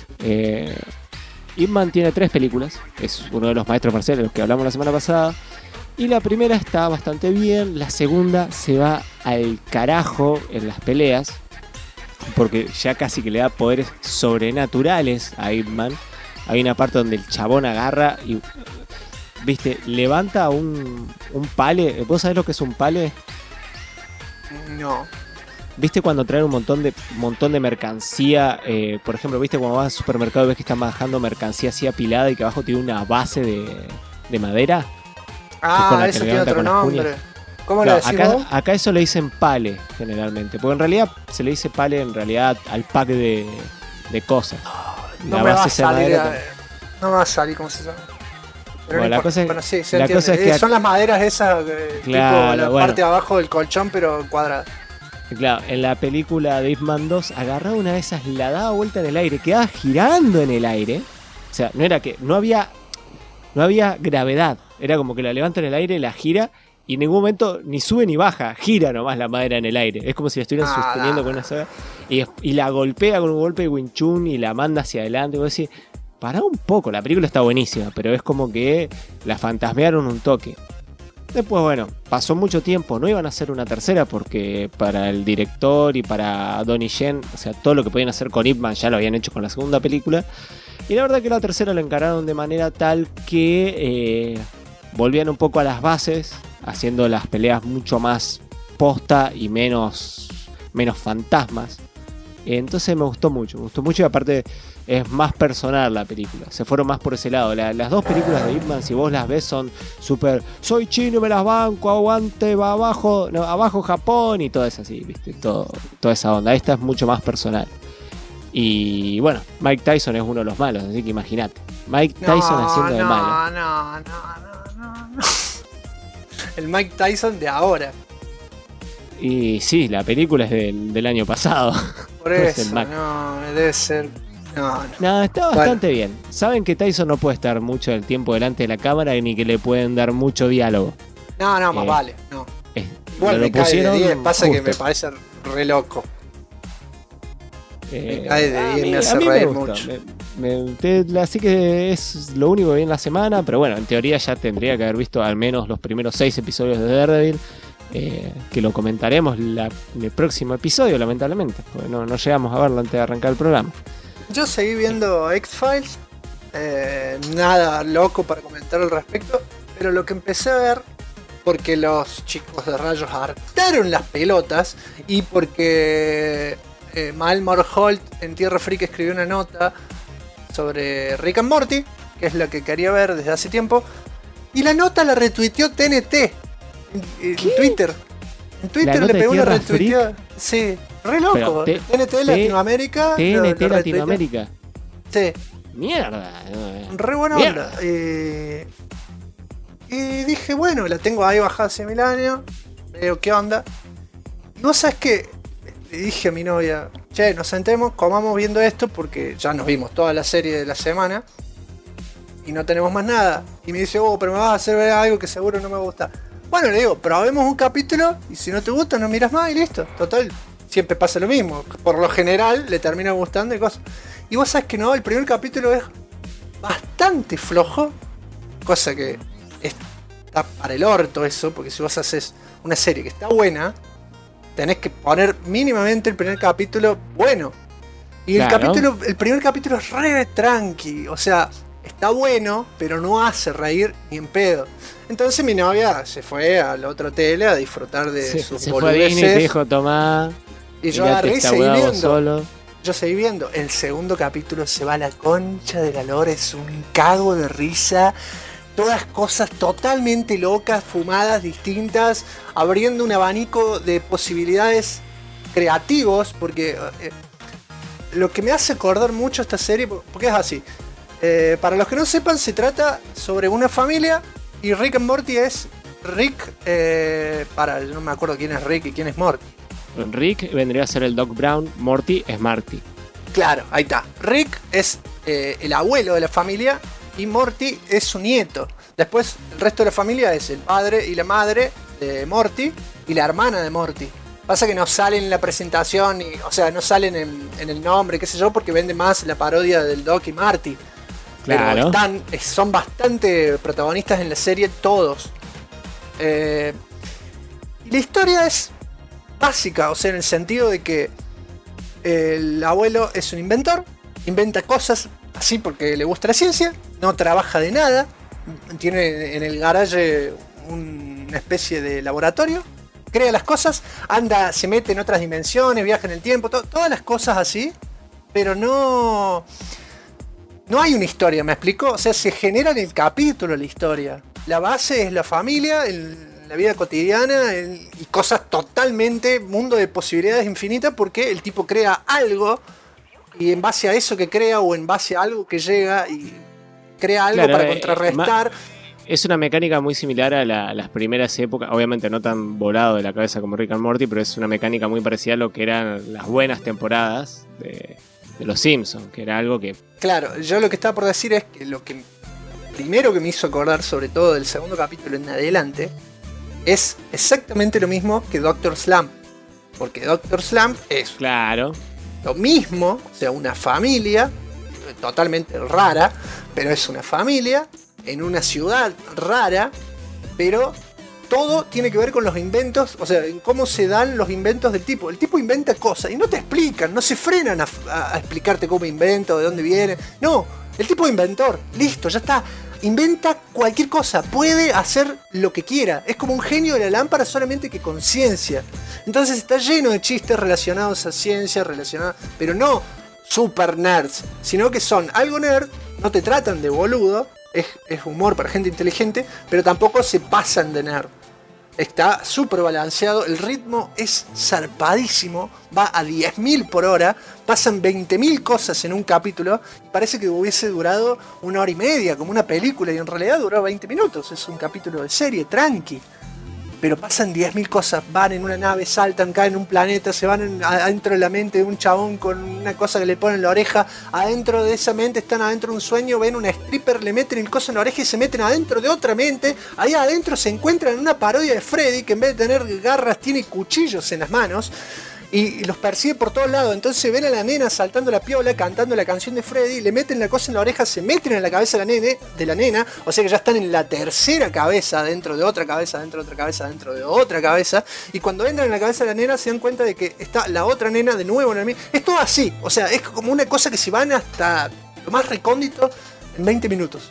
Ip Man tiene 3 películas. Es uno de los maestros marciales de los que hablamos la semana pasada. Y la primera está bastante bien. La segunda se va al carajo en las peleas, porque ya casi que le da poderes sobrenaturales a Ip Man. Hay una parte donde el chabón agarra y, viste, levanta un pale. ¿Vos sabés lo que es un pale? No. ¿Viste cuando traen un montón de mercancía? Por ejemplo, ¿viste cuando vas al supermercado y ves que están bajando mercancía así apilada y que abajo tiene una base de madera? Eso tiene otro nombre. ¿Cómo lo decís vos? Acá eso le dicen pale, generalmente. Porque en realidad se le dice pale en realidad al pack de cosas. No me va a salir. No me va a salir cómo se llama. Pero bueno, no la cosa es, bueno, sí, se la entiende. cosa es que Son las maderas esas, claro, tipo la bueno, parte de abajo del colchón, pero cuadrada. Claro, en la película de Ip Man 2 agarraba una de esas, la daba vuelta en el aire, quedaba girando en el aire. O sea, no había gravedad. Era como que la levanta en el aire, la gira y en ningún momento ni sube ni baja, gira nomás la madera en el aire. Es como si la estuvieran sosteniendo con una soga y la golpea con un golpe de Wing Chun y la manda hacia adelante. Y vos decís, pará un poco, la película está buenísima, pero es como que la fantasmearon un toque. Después, bueno, pasó mucho tiempo, no iban a hacer una tercera porque para el director y para Donnie Yen, o sea, todo lo que podían hacer con Ip Man ya lo habían hecho con la segunda película. Y la verdad que la tercera la encararon de manera tal que volvían un poco a las bases, haciendo las peleas mucho más posta y menos fantasmas. Entonces me gustó mucho y aparte es más personal la película, se fueron más por ese lado. Las dos películas de Ip Man, si vos las ves, son súper, soy chino, me las banco, aguante, va abajo, no, abajo Japón y todo eso así, viste, toda esa onda. Esta es mucho más personal. Y bueno, Mike Tyson es uno de los malos, así que imagínate, Mike Tyson haciendo de malo. No. El Mike Tyson de ahora. Y sí, la película es del año pasado. Por eso, no, debe ser. No, está bastante bien. Saben que Tyson no puede estar mucho del tiempo delante de la cámara ni que le pueden dar mucho diálogo. No, más vale, no. Igual me cae de 10, pasa justo. que me parece re loco. Me cae de 10, me hace a mí reír me gusta. mucho. Así que es lo único que vi en la semana, pero bueno, en teoría ya tendría que haber visto al menos los primeros 6 episodios de Daredevil. Que lo comentaremos en el próximo episodio, lamentablemente, porque no llegamos a verlo antes de arrancar el programa. Yo seguí viendo X-Files, nada loco para comentar al respecto, pero lo que empecé a ver, porque los chicos de rayos hartaron las pelotas y porque Mael Morholt en Tierra Freak escribió una nota sobre Rick and Morty, que es la que quería ver desde hace tiempo, y la nota la retuiteó TNT. En Twitter. En Twitter le pegó una retuiteada. Sí, re loco. TNT Latinoamérica. TNT Latinoamérica. Sí. Mierda. Re buena onda. Y dije, bueno, la tengo ahí bajada hace 1000 años. Veo qué onda. Y vos sabés que le dije a mi novia, che, nos sentemos, comamos viendo esto porque ya nos vimos toda la serie de la semana. Y no tenemos más nada. Y me dice, pero me vas a hacer ver algo que seguro no me gusta. Bueno, le digo, probemos un capítulo y si no te gusta no miras más y listo. Total, siempre pasa lo mismo. Por lo general le termina gustando y cosas. Y vos sabés que no, el primer capítulo es bastante flojo. Cosa que está para el orto eso, porque si vos haces una serie que está buena, tenés que poner mínimamente el primer capítulo bueno. Y claro. El primer capítulo es re tranqui. O sea, está bueno, pero no hace reír ni en pedo. Entonces mi novia se fue al otro tele a disfrutar de sus se fue a Disney y te boludeces. dijo, tomá. Y yo mirate agarré y esta seguí hueá vos viendo. solo. Yo seguí viendo. El segundo capítulo se va a la concha de la lora. Es un cago de risa. Todas cosas totalmente locas, fumadas, distintas, abriendo un abanico de posibilidades creativos, porque lo que me hace acordar mucho esta serie, porque es así. Para los que no sepan, se trata sobre una familia y Rick and Morty es Rick, no me acuerdo quién es Rick y quién es Morty. Rick vendría a ser el Doc Brown, Morty es Marty. Claro, ahí está. Rick es el abuelo de la familia y Morty es su nieto. Después el resto de la familia es el padre y la madre de Morty y la hermana de Morty. Pasa que no salen en la presentación, o sea, no salen en el nombre, qué sé yo, porque vende más la parodia del Doc y Marty. Claro. Pero son bastante protagonistas en la serie todos. Y la historia es básica, o sea, en el sentido de que el abuelo es un inventor, inventa cosas así porque le gusta la ciencia, no trabaja de nada, tiene en el garaje una especie de laboratorio, crea las cosas, anda, se mete en otras dimensiones, viaja en el tiempo, todas las cosas así, pero no hay una historia, ¿me explico? O sea, se genera en el capítulo la historia. La base es la familia, la vida cotidiana y cosas totalmente, mundo de posibilidades infinitas, porque el tipo crea algo y en base a eso que crea o en base a algo que llega y crea algo para contrarrestar. Es una mecánica muy similar a las primeras épocas, obviamente no tan volado de la cabeza como Rick and Morty, pero es una mecánica muy parecida a lo que eran las buenas temporadas de Los Simpsons, que era algo que... Claro, yo lo que estaba por decir es que lo que primero que me hizo acordar, sobre todo del segundo capítulo en adelante, es exactamente lo mismo que Dr. Slump. Porque Dr. Slump es Claro. lo mismo, o sea, una familia totalmente rara, pero es una familia en una ciudad rara, pero todo tiene que ver con los inventos, o sea, en cómo se dan los inventos del tipo. El tipo inventa cosas y no te explican, no se frenan a explicarte cómo inventa o de dónde viene. No, el tipo es inventor, listo, ya está. Inventa cualquier cosa, puede hacer lo que quiera. Es como un genio de la lámpara, solamente que con ciencia. Entonces está lleno de chistes relacionados a ciencia, pero no super nerds, sino que son algo nerd, no te tratan de boludo, es humor para gente inteligente, pero tampoco se pasan de nerd. Está súper balanceado, el ritmo es zarpadísimo, va a 10.000 por hora, pasan 20.000 cosas en un capítulo y parece que hubiese durado 1 hora y media, como una película, y en realidad duró 20 minutos, es un capítulo de serie, tranqui. Pero pasan 10.000 cosas, van en una nave, saltan, caen en un planeta, se van adentro de la mente de un chabón con una cosa que le ponen en la oreja, adentro de esa mente están adentro de un sueño, ven una stripper, le meten el coso en la oreja y se meten adentro de otra mente, ahí adentro se encuentran en una parodia de Freddy, que en vez de tener garras tiene cuchillos en las manos, y los persigue por todos lados. Entonces ven a la nena saltando la piola, cantando la canción de Freddy, le meten la cosa en la oreja, se meten en la cabeza de la nena, o sea que ya están en la tercera cabeza, dentro de otra cabeza, dentro de otra cabeza, dentro de otra cabeza, y cuando entran en la cabeza de la nena se dan cuenta de que está la otra nena de nuevo en el mismo. Es todo así, o sea, es como una cosa que se van hasta lo más recóndito en 20 minutos.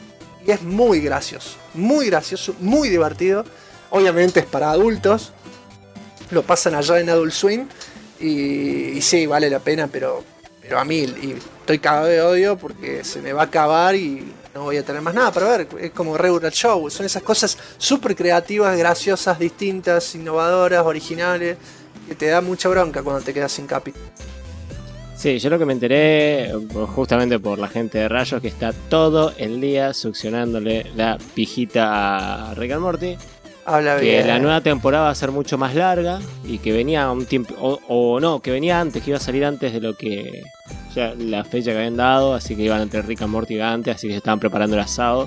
Y es muy gracioso, muy divertido. Obviamente es para adultos. Lo pasan allá en Adult Swim y sí, vale la pena, pero a mil. Y estoy cagado de odio porque se me va a acabar y no voy a tener más nada para ver. Es como Regular Show, son esas cosas súper creativas, graciosas, distintas, innovadoras, originales, que te da mucha bronca cuando te quedas sin capítulo. Sí, yo lo que me enteré justamente por la gente de Rayos, que está todo el día succionándole la pijita a Rick and Morty. Habla que bien. la nueva temporada va a ser mucho más larga y que venía un tiempo, o no, que venía antes, que iba a salir antes de lo que ya la fecha que habían dado, así que iban entre Rick and Morty antes, así que se estaban preparando el asado.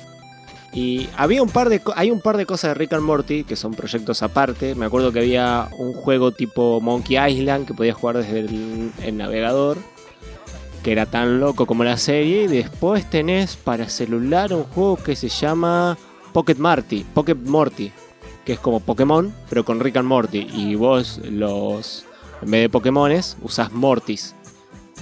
Y había hay un par de cosas de Rick and Morty que son proyectos aparte. Me acuerdo que había un juego tipo Monkey Island que podías jugar desde el navegador, que era tan loco como la serie. Y después tenés para celular un juego que se llama Pocket Morty, que es como Pokémon, pero con Rick and Morty. Y vos en vez de Pokémones, usás Mortis.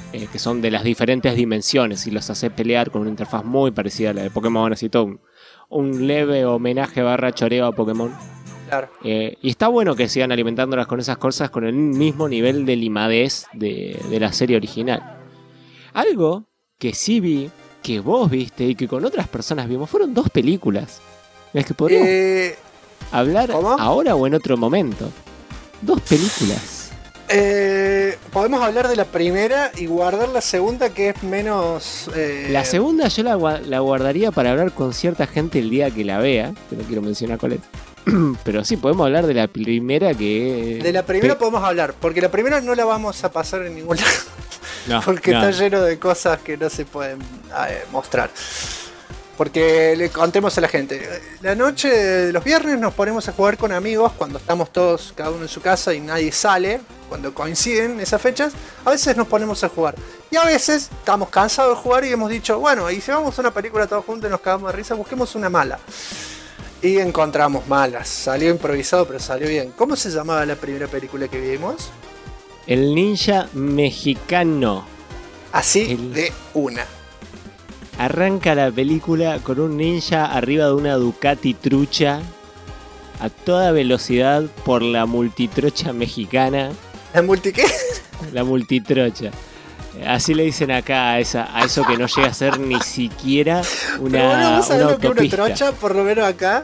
que son de las diferentes dimensiones y los hace pelear con una interfaz muy parecida a la de Pokémon, así todo un leve homenaje / choreo a Pokémon. Claro. Y está bueno que sigan alimentándolas con esas cosas con el mismo nivel de limadez de la serie original. Algo que sí vi, que vos viste y que con otras personas vimos, fueron 2 películas. Es que podríamos hablar ahora o en otro momento. 2 películas. Podemos hablar de la primera y guardar la segunda, que es menos... La segunda yo la guardaría para hablar con cierta gente el día que la vea, que no quiero mencionar cuál es. Pero sí, podemos hablar de la primera que... De la primera podemos hablar, porque la primera no la vamos a pasar en ningún lado. No, porque está lleno de cosas que no se pueden mostrar. Porque le contemos a la gente. La noche de los viernes nos ponemos a jugar con amigos cuando estamos todos, cada uno en su casa y nadie sale. Cuando coinciden esas fechas, a veces nos ponemos a jugar. Y a veces estamos cansados de jugar y hemos dicho, bueno, y si vamos a una película todos juntos y nos cagamos de risa, busquemos una mala. Y encontramos malas. Salió improvisado, pero salió bien. ¿Cómo se llamaba la primera película que vimos? El ninja mexicano. Así de una. Arranca la película con un ninja arriba de una Ducati trucha a toda velocidad por la multitrocha mexicana. ¿La multi qué? La multitrocha. Así le dicen acá a eso que no llega a ser ni siquiera una autopista. Una trocha, por lo menos acá.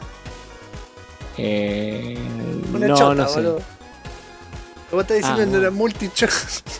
Una chota, no sé. Boludo. Vos estás diciendo una multitrocha.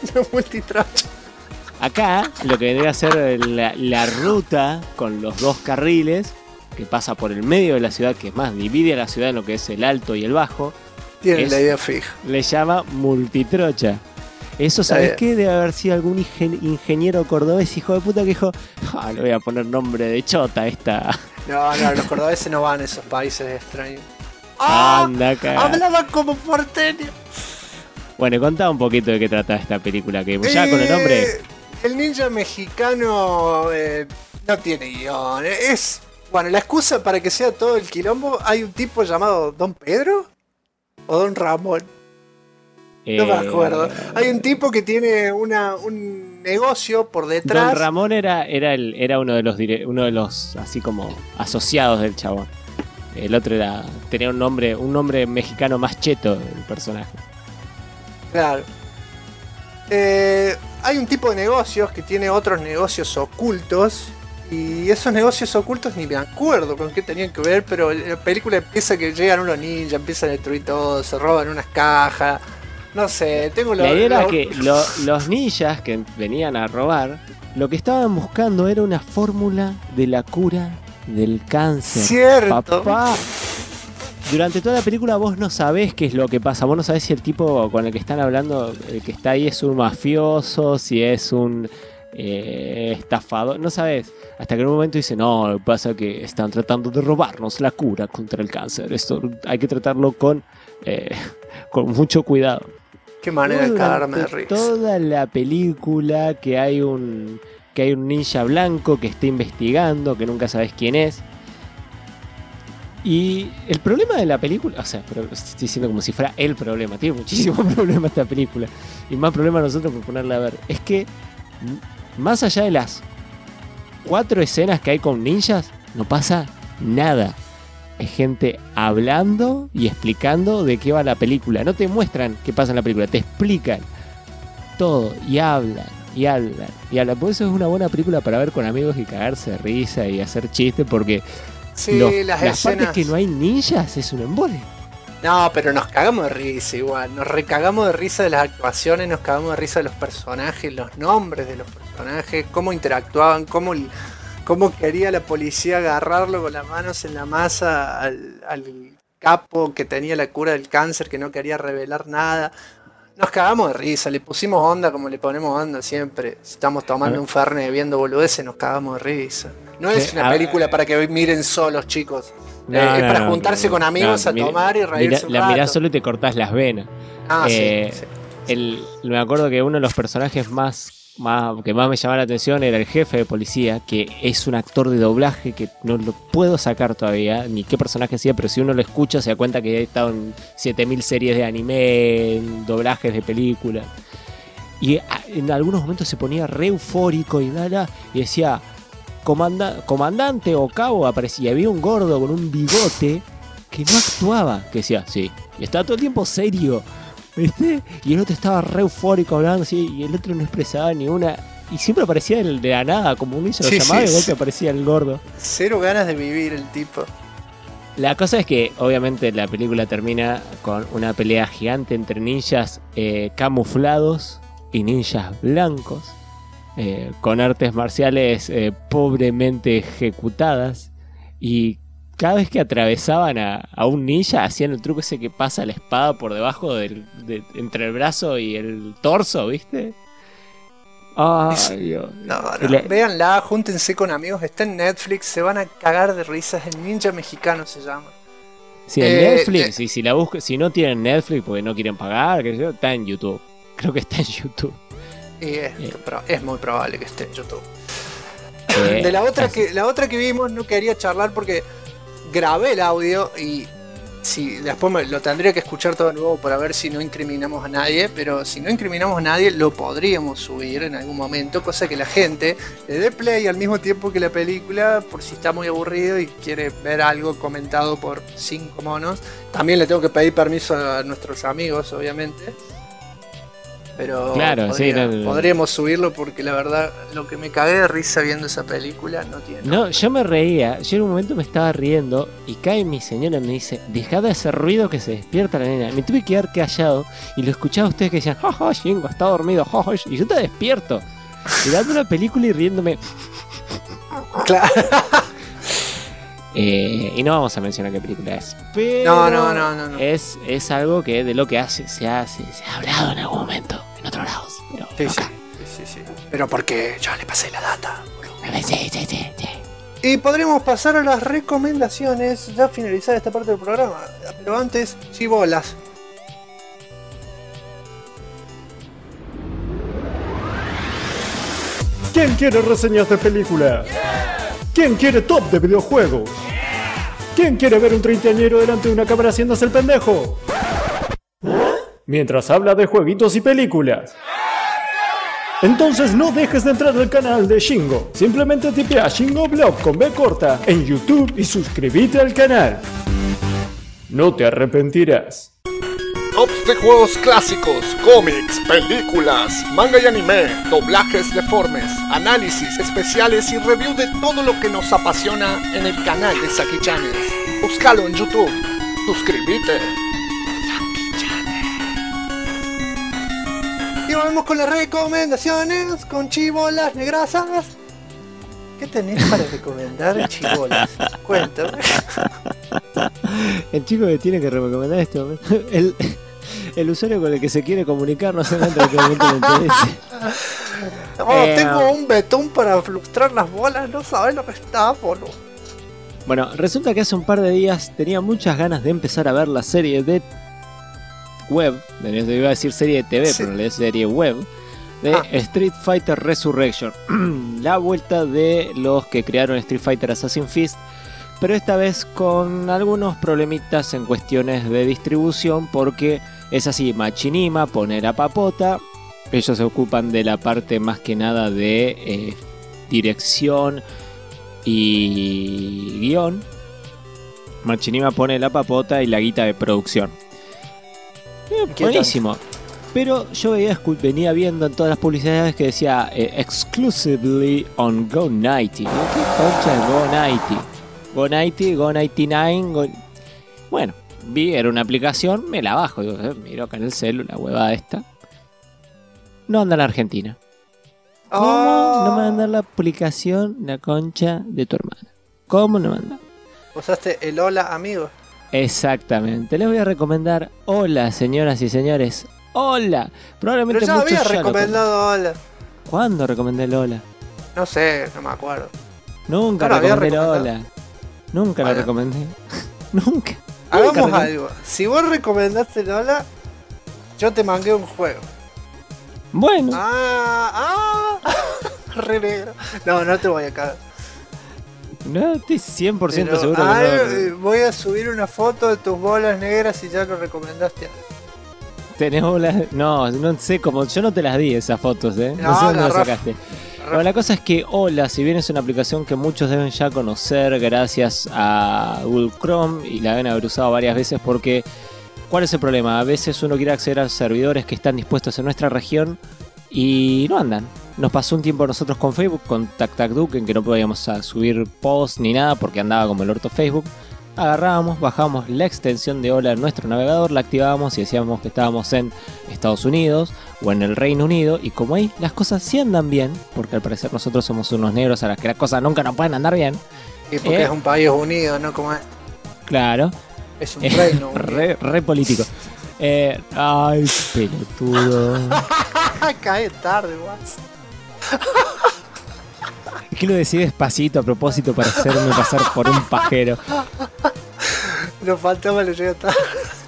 Acá lo que vendría a ser la ruta con los 2 carriles que pasa por el medio de la ciudad, que es más, divide a la ciudad en lo que es el alto y el bajo. Tienen la idea fija. Le llama multitrocha. Eso, ¿sabés qué? Debe haber sido algún ingeniero cordobés, hijo de puta, que dijo, le voy a poner nombre de chota a esta. No, los cordobeses no van a esos países extraños. Anda acá. Hablaba como porteño. Bueno, contá un poquito de qué trata esta película, que ya con el nombre... El ninja mexicano no tiene guión. Bueno, la excusa para que sea todo el quilombo, hay un tipo llamado Don Pedro o Don Ramón. No me acuerdo. Hay un tipo que tiene un negocio por detrás. Don Ramón era uno de los así como asociados del chabón. El otro tenía un nombre mexicano más cheto, el personaje. Claro. Hay un tipo de negocios que tiene otros negocios ocultos. Y esos negocios ocultos ni me acuerdo con qué tenían que ver. Pero la película empieza que llegan unos ninjas, empiezan a destruir todo, se roban unas cajas. No sé, la idea era que los ninjas que venían a robar, lo que estaban buscando era una fórmula de la cura del cáncer. Cierto. Papá. Durante toda la película vos no sabés qué es lo que pasa. Vos no sabés si el tipo con el que están hablando, el que está ahí, es un mafioso, si es un estafador. No sabés. Hasta que en un momento dice, no, lo que pasa es que están tratando de robarnos la cura contra el cáncer. Esto hay que tratarlo con mucho cuidado. Qué manera de cagarme de risa. Toda la película que hay un ninja blanco que está investigando, que nunca sabés quién es. Y el problema de la película, o sea, pero estoy diciendo como si fuera el problema, tiene muchísimos problemas esta película, y más problemas nosotros por ponerla a ver, es que más allá de las 4 escenas que hay con ninjas, no pasa nada. Es gente hablando y explicando de qué va la película. No te muestran qué pasa en la película, te explican todo y hablan. Por eso es una buena película para ver con amigos y cagarse de risa y hacer chistes, porque sí, las escenas... partes que no hay ninjas es un embole. No, pero nos cagamos de risa igual. Nos recagamos de risa de las actuaciones, nos cagamos de risa de los personajes, los nombres de los personajes, cómo interactuaban, cómo quería la policía agarrarlo con las manos en la masa al capo que tenía la cura del cáncer, que no quería revelar nada. Nos cagamos de risa, le pusimos onda como le ponemos onda siempre. Si estamos tomando un fernet viendo boludeces, nos cagamos de risa. No es una película para que miren solos, chicos. Es para juntarse con amigos a tomar y reírse un rato. La mirás solo y te cortás las venas. Sí. Me acuerdo que uno de los personajes que más me llamaba la atención era el jefe de policía, que es un actor de doblaje que no lo puedo sacar todavía, ni qué personaje hacía, pero si uno lo escucha se da cuenta que ha estado en 7000 series de anime, en doblajes de películas. Y en algunos momentos se ponía re eufórico y y decía comandante o cabo, aparecía. Había un gordo con un bigote que no actuaba, que decía, sí, y estaba todo el tiempo serio, ¿viste? Y el otro estaba re eufórico hablando así, y el otro no expresaba ni una. Y siempre aparecía el de la nada, como un niño lo llamaba, y de golpe aparecía el gordo. Cero ganas de vivir el tipo. La cosa es que obviamente la película termina con una pelea gigante entre ninjas camuflados y ninjas blancos, con artes marciales pobremente ejecutadas, y cada vez que atravesaban a un ninja hacían el truco ese que pasa la espada por debajo entre el brazo y el torso, ¿viste? Ay, Dios. No. Véanla, júntense con amigos, está en Netflix, se van a cagar de risas. El Ninja Mexicano se llama. Sí, en Netflix, y si la buscan, si no tienen Netflix porque no quieren pagar, qué sé yo, está en YouTube. Creo que está en YouTube. Y es muy probable que esté en YouTube. De la otra que vimos no quería charlar porque grabé el audio y después lo tendría que escuchar todo de nuevo para ver si no incriminamos a nadie, pero si no incriminamos a nadie lo podríamos subir en algún momento, cosa que la gente le dé play al mismo tiempo que la película, por si está muy aburrido y quiere ver algo comentado por 5 monos. También le tengo que pedir permiso a nuestros amigos, obviamente. Pero claro, podríamos subirlo porque la verdad lo que me cagué de risa viendo esa película no tiene. No, yo me reía, yo en un momento me estaba riendo y cae mi señora y me dice, dejá de hacer ruido que se despierta la nena. Me tuve que quedar callado y lo escuchaba a ustedes que decían, jaja, Shingo, está dormido, y yo estaba despierto, mirando una película y riéndome. Claro. Y no vamos a mencionar qué película es, pero no. Es algo que de lo que se ha hablado en algún momento en otros lados, pero sí. Pero porque yo le pasé la data. Sí. Y podríamos pasar a las recomendaciones, ya finalizar esta parte del programa, pero antes, chibolas. ¿Quién quiere reseñas de película? ¿Quién quiere top de videojuegos? ¿Quién quiere ver un treintañero delante de una cámara haciéndose el pendejo? Mientras habla de jueguitos y películas. Entonces no dejes de entrar al canal de Shingo. Simplemente tipea Shingo Blog con B corta en YouTube y suscríbete al canal. No te arrepentirás. Tops de juegos clásicos, cómics, películas, manga y anime, doblajes deformes, análisis especiales y review de todo lo que nos apasiona en el canal de Saki Channels. Búscalo en YouTube. Suscríbete. Y volvemos con las recomendaciones con chibolas negrasas. ¿Qué tenés para recomendar, chibolas? Cuéntame. El chico que tiene que recomendar esto, el usuario con el que se quiere comunicar no se encuentra en qué momento le interese. Tengo un betún para frustrar las bolas, no sabes lo que está, boludo. Bueno, resulta que hace un par de días tenía muchas ganas de empezar a ver la serie de web, iba a decir serie de TV, sí, pero en realidad es serie web, de Street Fighter Resurrection. La vuelta de los que crearon Street Fighter Assassin's Fist, pero esta vez con algunos problemitas en cuestiones de distribución, porque es así, Machinima pone la papota, ellos se ocupan de la parte más que nada de dirección y guión. Machinima pone la papota y la guita de producción. Buenísimo. Pero yo venía viendo en todas las publicidades que decía exclusively on Go 90. ¿Qué concha es Go 90? Go 90, Go 99, Bueno, era una aplicación, me la bajo, digo, miro acá en el celu, la huevada esta. No anda en Argentina. ¿Cómo no me manda la aplicación la concha de tu hermana? ¿Cómo no manda? Usaste el hola amigo. Exactamente, les voy a recomendar Hola, señoras y señores. Hola. Probablemente pero ya había recomendado Hola. ¿Cuándo recomendé el Hola? No sé, no me acuerdo. Nunca recomendé el Hola. Nunca lo recomendé. Nunca. Hagamos algo. Si vos recomendaste el Hola, yo te mangué un juego. Bueno. Re negro. No te voy a cagar. No, estoy 100% pero, seguro que no. Voy a subir una foto de tus bolas negras y ya lo recomendaste. ¿Tenés bolas? No sé cómo. Yo no te las di esas fotos, ¿eh? No sé dónde las sacaste. Pero la cosa es que Hola, si bien es una aplicación que muchos deben ya conocer gracias a Google Chrome y la deben haber usado varias veces porque ¿cuál es el problema? A veces uno quiere acceder a servidores que están dispuestos en nuestra región y no andan. Nos pasó un tiempo nosotros con Facebook, con TacTacDuck, en que no podíamos subir posts ni nada porque andaba como el orto Facebook. Agarrábamos, bajábamos la extensión de Hola en nuestro navegador, la activábamos y decíamos que estábamos en Estados Unidos o en el Reino Unido, y como ahí las cosas sí andan bien, porque al parecer nosotros somos unos negros a las que las cosas nunca nos pueden andar bien. Y porque es un país unido, ¿no? Como es. Claro. Es un reino unido. Re político. Ay, pelotudo. Cae tarde, Watts. Es que lo decís despacito a propósito para hacerme pasar por un pajero. Lo faltaba, lo llega tarde.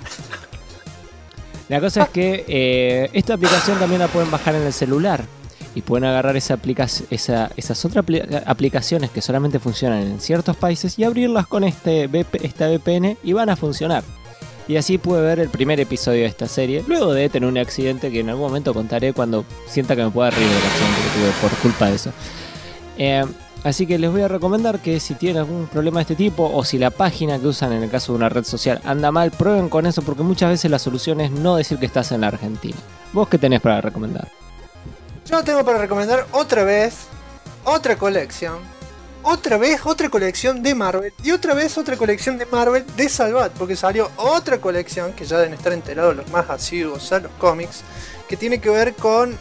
La cosa es que esta aplicación también la pueden bajar en el celular y pueden agarrar esas otras aplicaciones que solamente funcionan en ciertos países y abrirlas con esta VPN y van a funcionar. Y así pude ver el primer episodio de esta serie, luego de tener un accidente que en algún momento contaré cuando sienta que me pueda reír del accidente que tuve por culpa de eso. Así que les voy a recomendar que si tienen algún problema de este tipo o si la página que usan en el caso de una red social anda mal, prueben con eso porque muchas veces la solución es no decir que estás en la Argentina. ¿Vos qué tenés para recomendar? Yo tengo para recomendar otra vez otra colección. Otra vez otra colección de Marvel. Y otra vez otra colección de Marvel de Salvat. Porque salió otra colección que ya deben estar enterados los más asiduos a los cómics. Que tiene que ver con...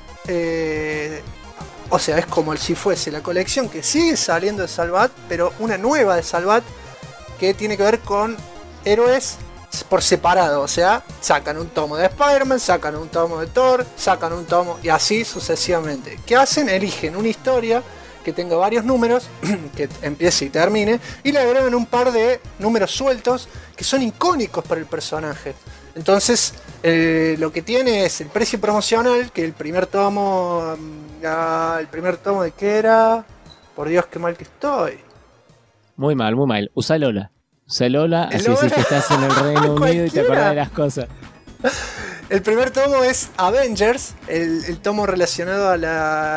o sea, es como si fuese la colección que sigue saliendo de Salvat, pero una nueva de Salvat que tiene que ver con héroes por separado. O sea, sacan un tomo de Spider-Man, sacan un tomo de Thor, sacan un tomo y así sucesivamente. ¿Qué hacen? Eligen una historia que tenga varios números, que empiece y termine, y le agregan un par de números sueltos que son icónicos para el personaje. Entonces, lo que tiene es el precio promocional, que el primer tomo de qué era, por Dios, qué mal que estoy. Muy mal, muy mal. Usa Lola, así decís que estás en el Reino Unido y te acordás de las cosas. El primer tomo es Avengers, el tomo relacionado a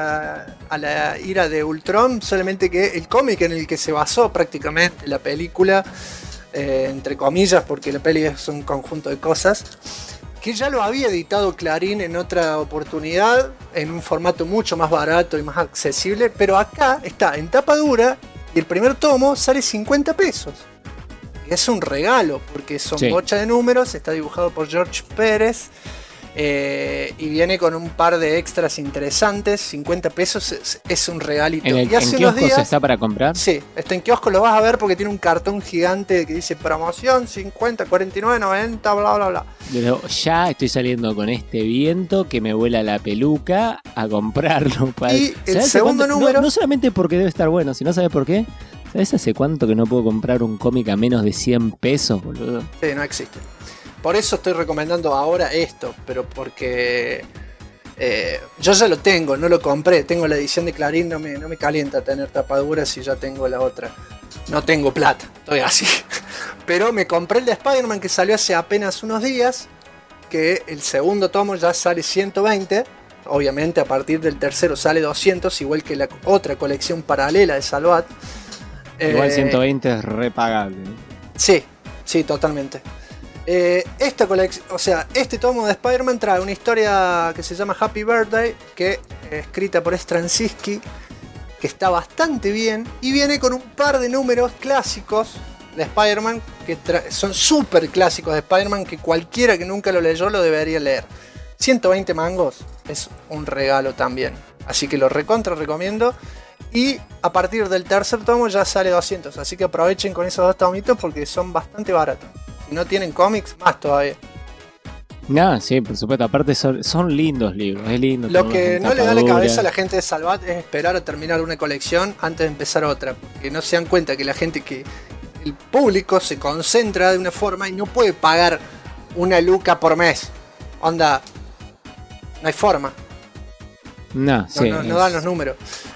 la ira de Ultron, solamente que el cómic en el que se basó prácticamente la película, entre comillas, porque la peli es un conjunto de cosas, que ya lo había editado Clarín en otra oportunidad, en un formato mucho más barato y más accesible, pero acá está en tapa dura y el primer tomo sale 50 pesos. Es un regalo porque son bocha de números, está dibujado por George Pérez y viene con un par de extras interesantes. 50 pesos es un regalito. ¿En y hace kioscos unos días está para comprar? Sí, está en kiosco, lo vas a ver porque tiene un cartón gigante que dice promoción 50, 49, 90, bla bla bla. Pero ya estoy saliendo con este viento que me vuela la peluca a comprarlo. Y el segundo número... No solamente porque debe estar bueno, sino ¿sabes por qué? ¿Sabes hace cuánto que no puedo comprar un cómic a menos de 100 pesos, boludo? Sí, no existe. Por eso estoy recomendando ahora esto, pero porque yo ya lo tengo, no lo compré. Tengo la edición de Clarín, no me calienta tener tapaduras si ya tengo la otra. No tengo plata, estoy así. Pero me compré el de Spider-Man que salió hace apenas unos días, que el segundo tomo ya sale 120. Obviamente a partir del tercero sale 200, igual que la otra colección paralela de Salvat. Igual 120 es repagable. Sí, totalmente. Esta colección, o sea, este tomo de Spider-Man trae una historia que se llama Happy Birthday, que es escrita por Straczynski, que está bastante bien y viene con un par de números clásicos de Spider-Man que son súper clásicos de Spider-Man que cualquiera que nunca lo leyó lo debería leer. 120 mangos es un regalo también, así que lo recontra recomiendo. Y a partir del tercer tomo ya sale 200, así que aprovechen con esos dos tomitos porque son bastante baratos. Si no tienen cómics, más todavía. No, sí, por supuesto, aparte son lindos libros, es lindo. Lo que no le da la cabeza a la gente de Salvat es esperar a terminar una colección antes de empezar otra, porque no se dan cuenta que el público se concentra de una forma y no puede pagar una luca por mes. Onda, no hay forma. No dan los números.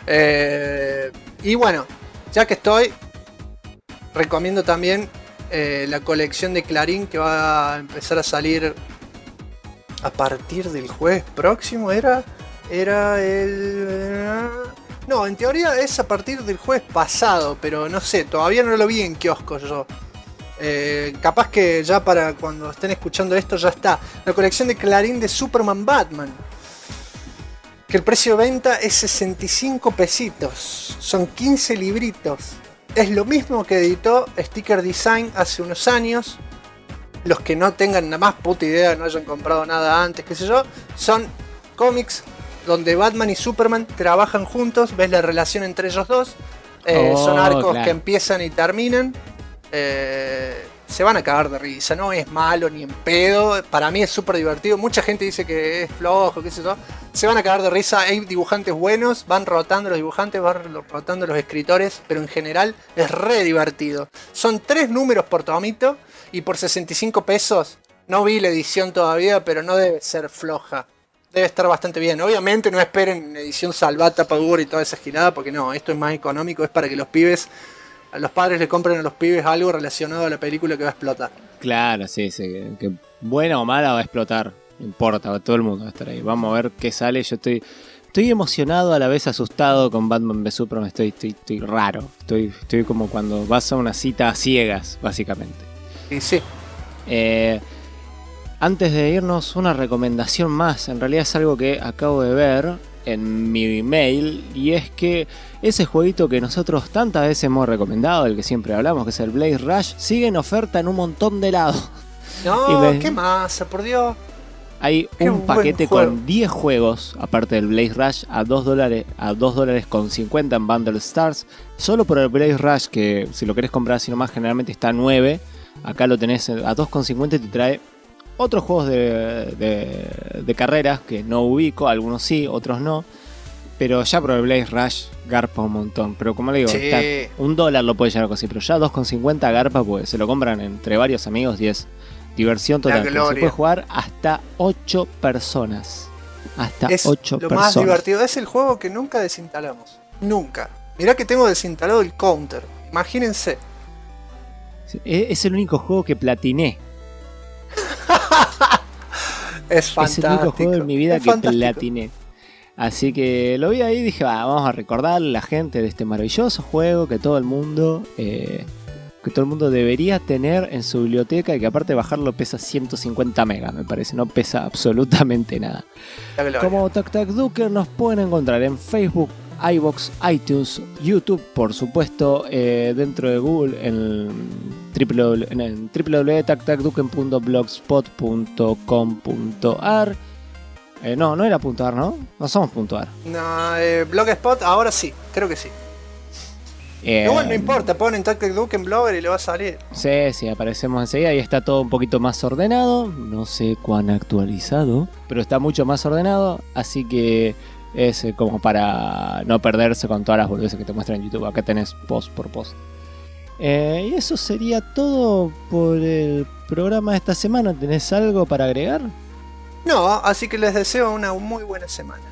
Y bueno, ya que estoy, recomiendo también la colección de Clarín que va a empezar a salir a partir del jueves próximo era el... No, en teoría es a partir del jueves pasado, pero no sé, todavía no lo vi en kioscos yo. Capaz que ya para cuando estén escuchando esto ya está. La colección de Clarín de Superman Batman. Que el precio de venta es 65 pesitos. Son 15 libritos. Es lo mismo que editó Sticker Design hace unos años. Los que no tengan nada más puta idea, no hayan comprado nada antes, qué sé yo, son cómics donde Batman y Superman trabajan juntos, ves la relación entre ellos dos. Son arcos claro, que empiezan y terminan. Se van a cagar de risa, no es malo ni en pedo. Para mí es súper divertido. Mucha gente dice que es flojo, qué sé yo. Se van a cagar de risa. Hay dibujantes buenos, van rotando los dibujantes, van rotando los escritores, pero en general es re divertido. Son 3 números por tomito y por 65 pesos. No vi la edición todavía, pero no debe ser floja. Debe estar bastante bien. Obviamente no esperen edición salvata, pagur y toda esa girada, porque no, esto es más económico, es para que los pibes, a los padres le compren a los pibes algo relacionado a la película que va a explotar. Claro, sí, que buena o mala va a explotar, no importa, todo el mundo va a estar ahí. Vamos a ver qué sale. Yo estoy emocionado, a la vez asustado con Batman v Superman. Estoy raro. Estoy como cuando vas a una cita a ciegas, básicamente. Y sí. Antes de irnos, una recomendación más. En realidad es algo que acabo de ver en mi email, y es que ese jueguito que nosotros tantas veces hemos recomendado, el que siempre hablamos, que es el Blaze Rush, sigue en oferta en un montón de lados. No, qué masa, por Dios. Hay un paquete con 10 juegos, aparte del Blaze Rush, a $2 con 50 en Bundle Stars. Solo por el Blaze Rush, que si lo querés comprar así nomás, generalmente está a 9. Acá lo tenés a $2,50 y te trae otros juegos de carreras que no ubico, algunos sí, otros no. Pero ya por el Blaze Rush garpa un montón. Pero como le digo, sí, está $1 lo puede llegar a conseguir, pero ya $2,50 garpa, pues se lo compran entre varios amigos y es diversión total. Se puede jugar hasta 8 personas. Hasta 8 personas. Lo más divertido es el juego que nunca desinstalamos. Nunca. Mirá que tengo desinstalado el Counter. Imagínense. Es el único juego que platiné. Es fantástico. Es el único juego en mi vida que platiné. Así que lo vi ahí y dije, vamos a recordarle a la gente de este maravilloso juego que todo el mundo debería tener en su biblioteca, y que aparte de bajarlo pesa 150 megas, me parece, no pesa absolutamente nada. Como TacTacDuker nos pueden encontrar en Facebook, iVoox, iTunes, YouTube, por supuesto, dentro de Google en www.tactacduken.blogspot.com.ar. No era .ar, ¿no? No somos .ar. No, Blogspot ahora sí, creo que sí. Igual no importa, ponen TacTacDuken en Blogger y le va a salir. Sí, aparecemos enseguida y está todo un poquito más ordenado. No sé cuán actualizado, pero está mucho más ordenado, así que es como para no perderse con todas las boludeces que te muestran en YouTube. Acá tenés post por post. Y eso sería todo por el programa de esta semana. ¿Tenés algo para agregar? No, así que les deseo una muy buena semana.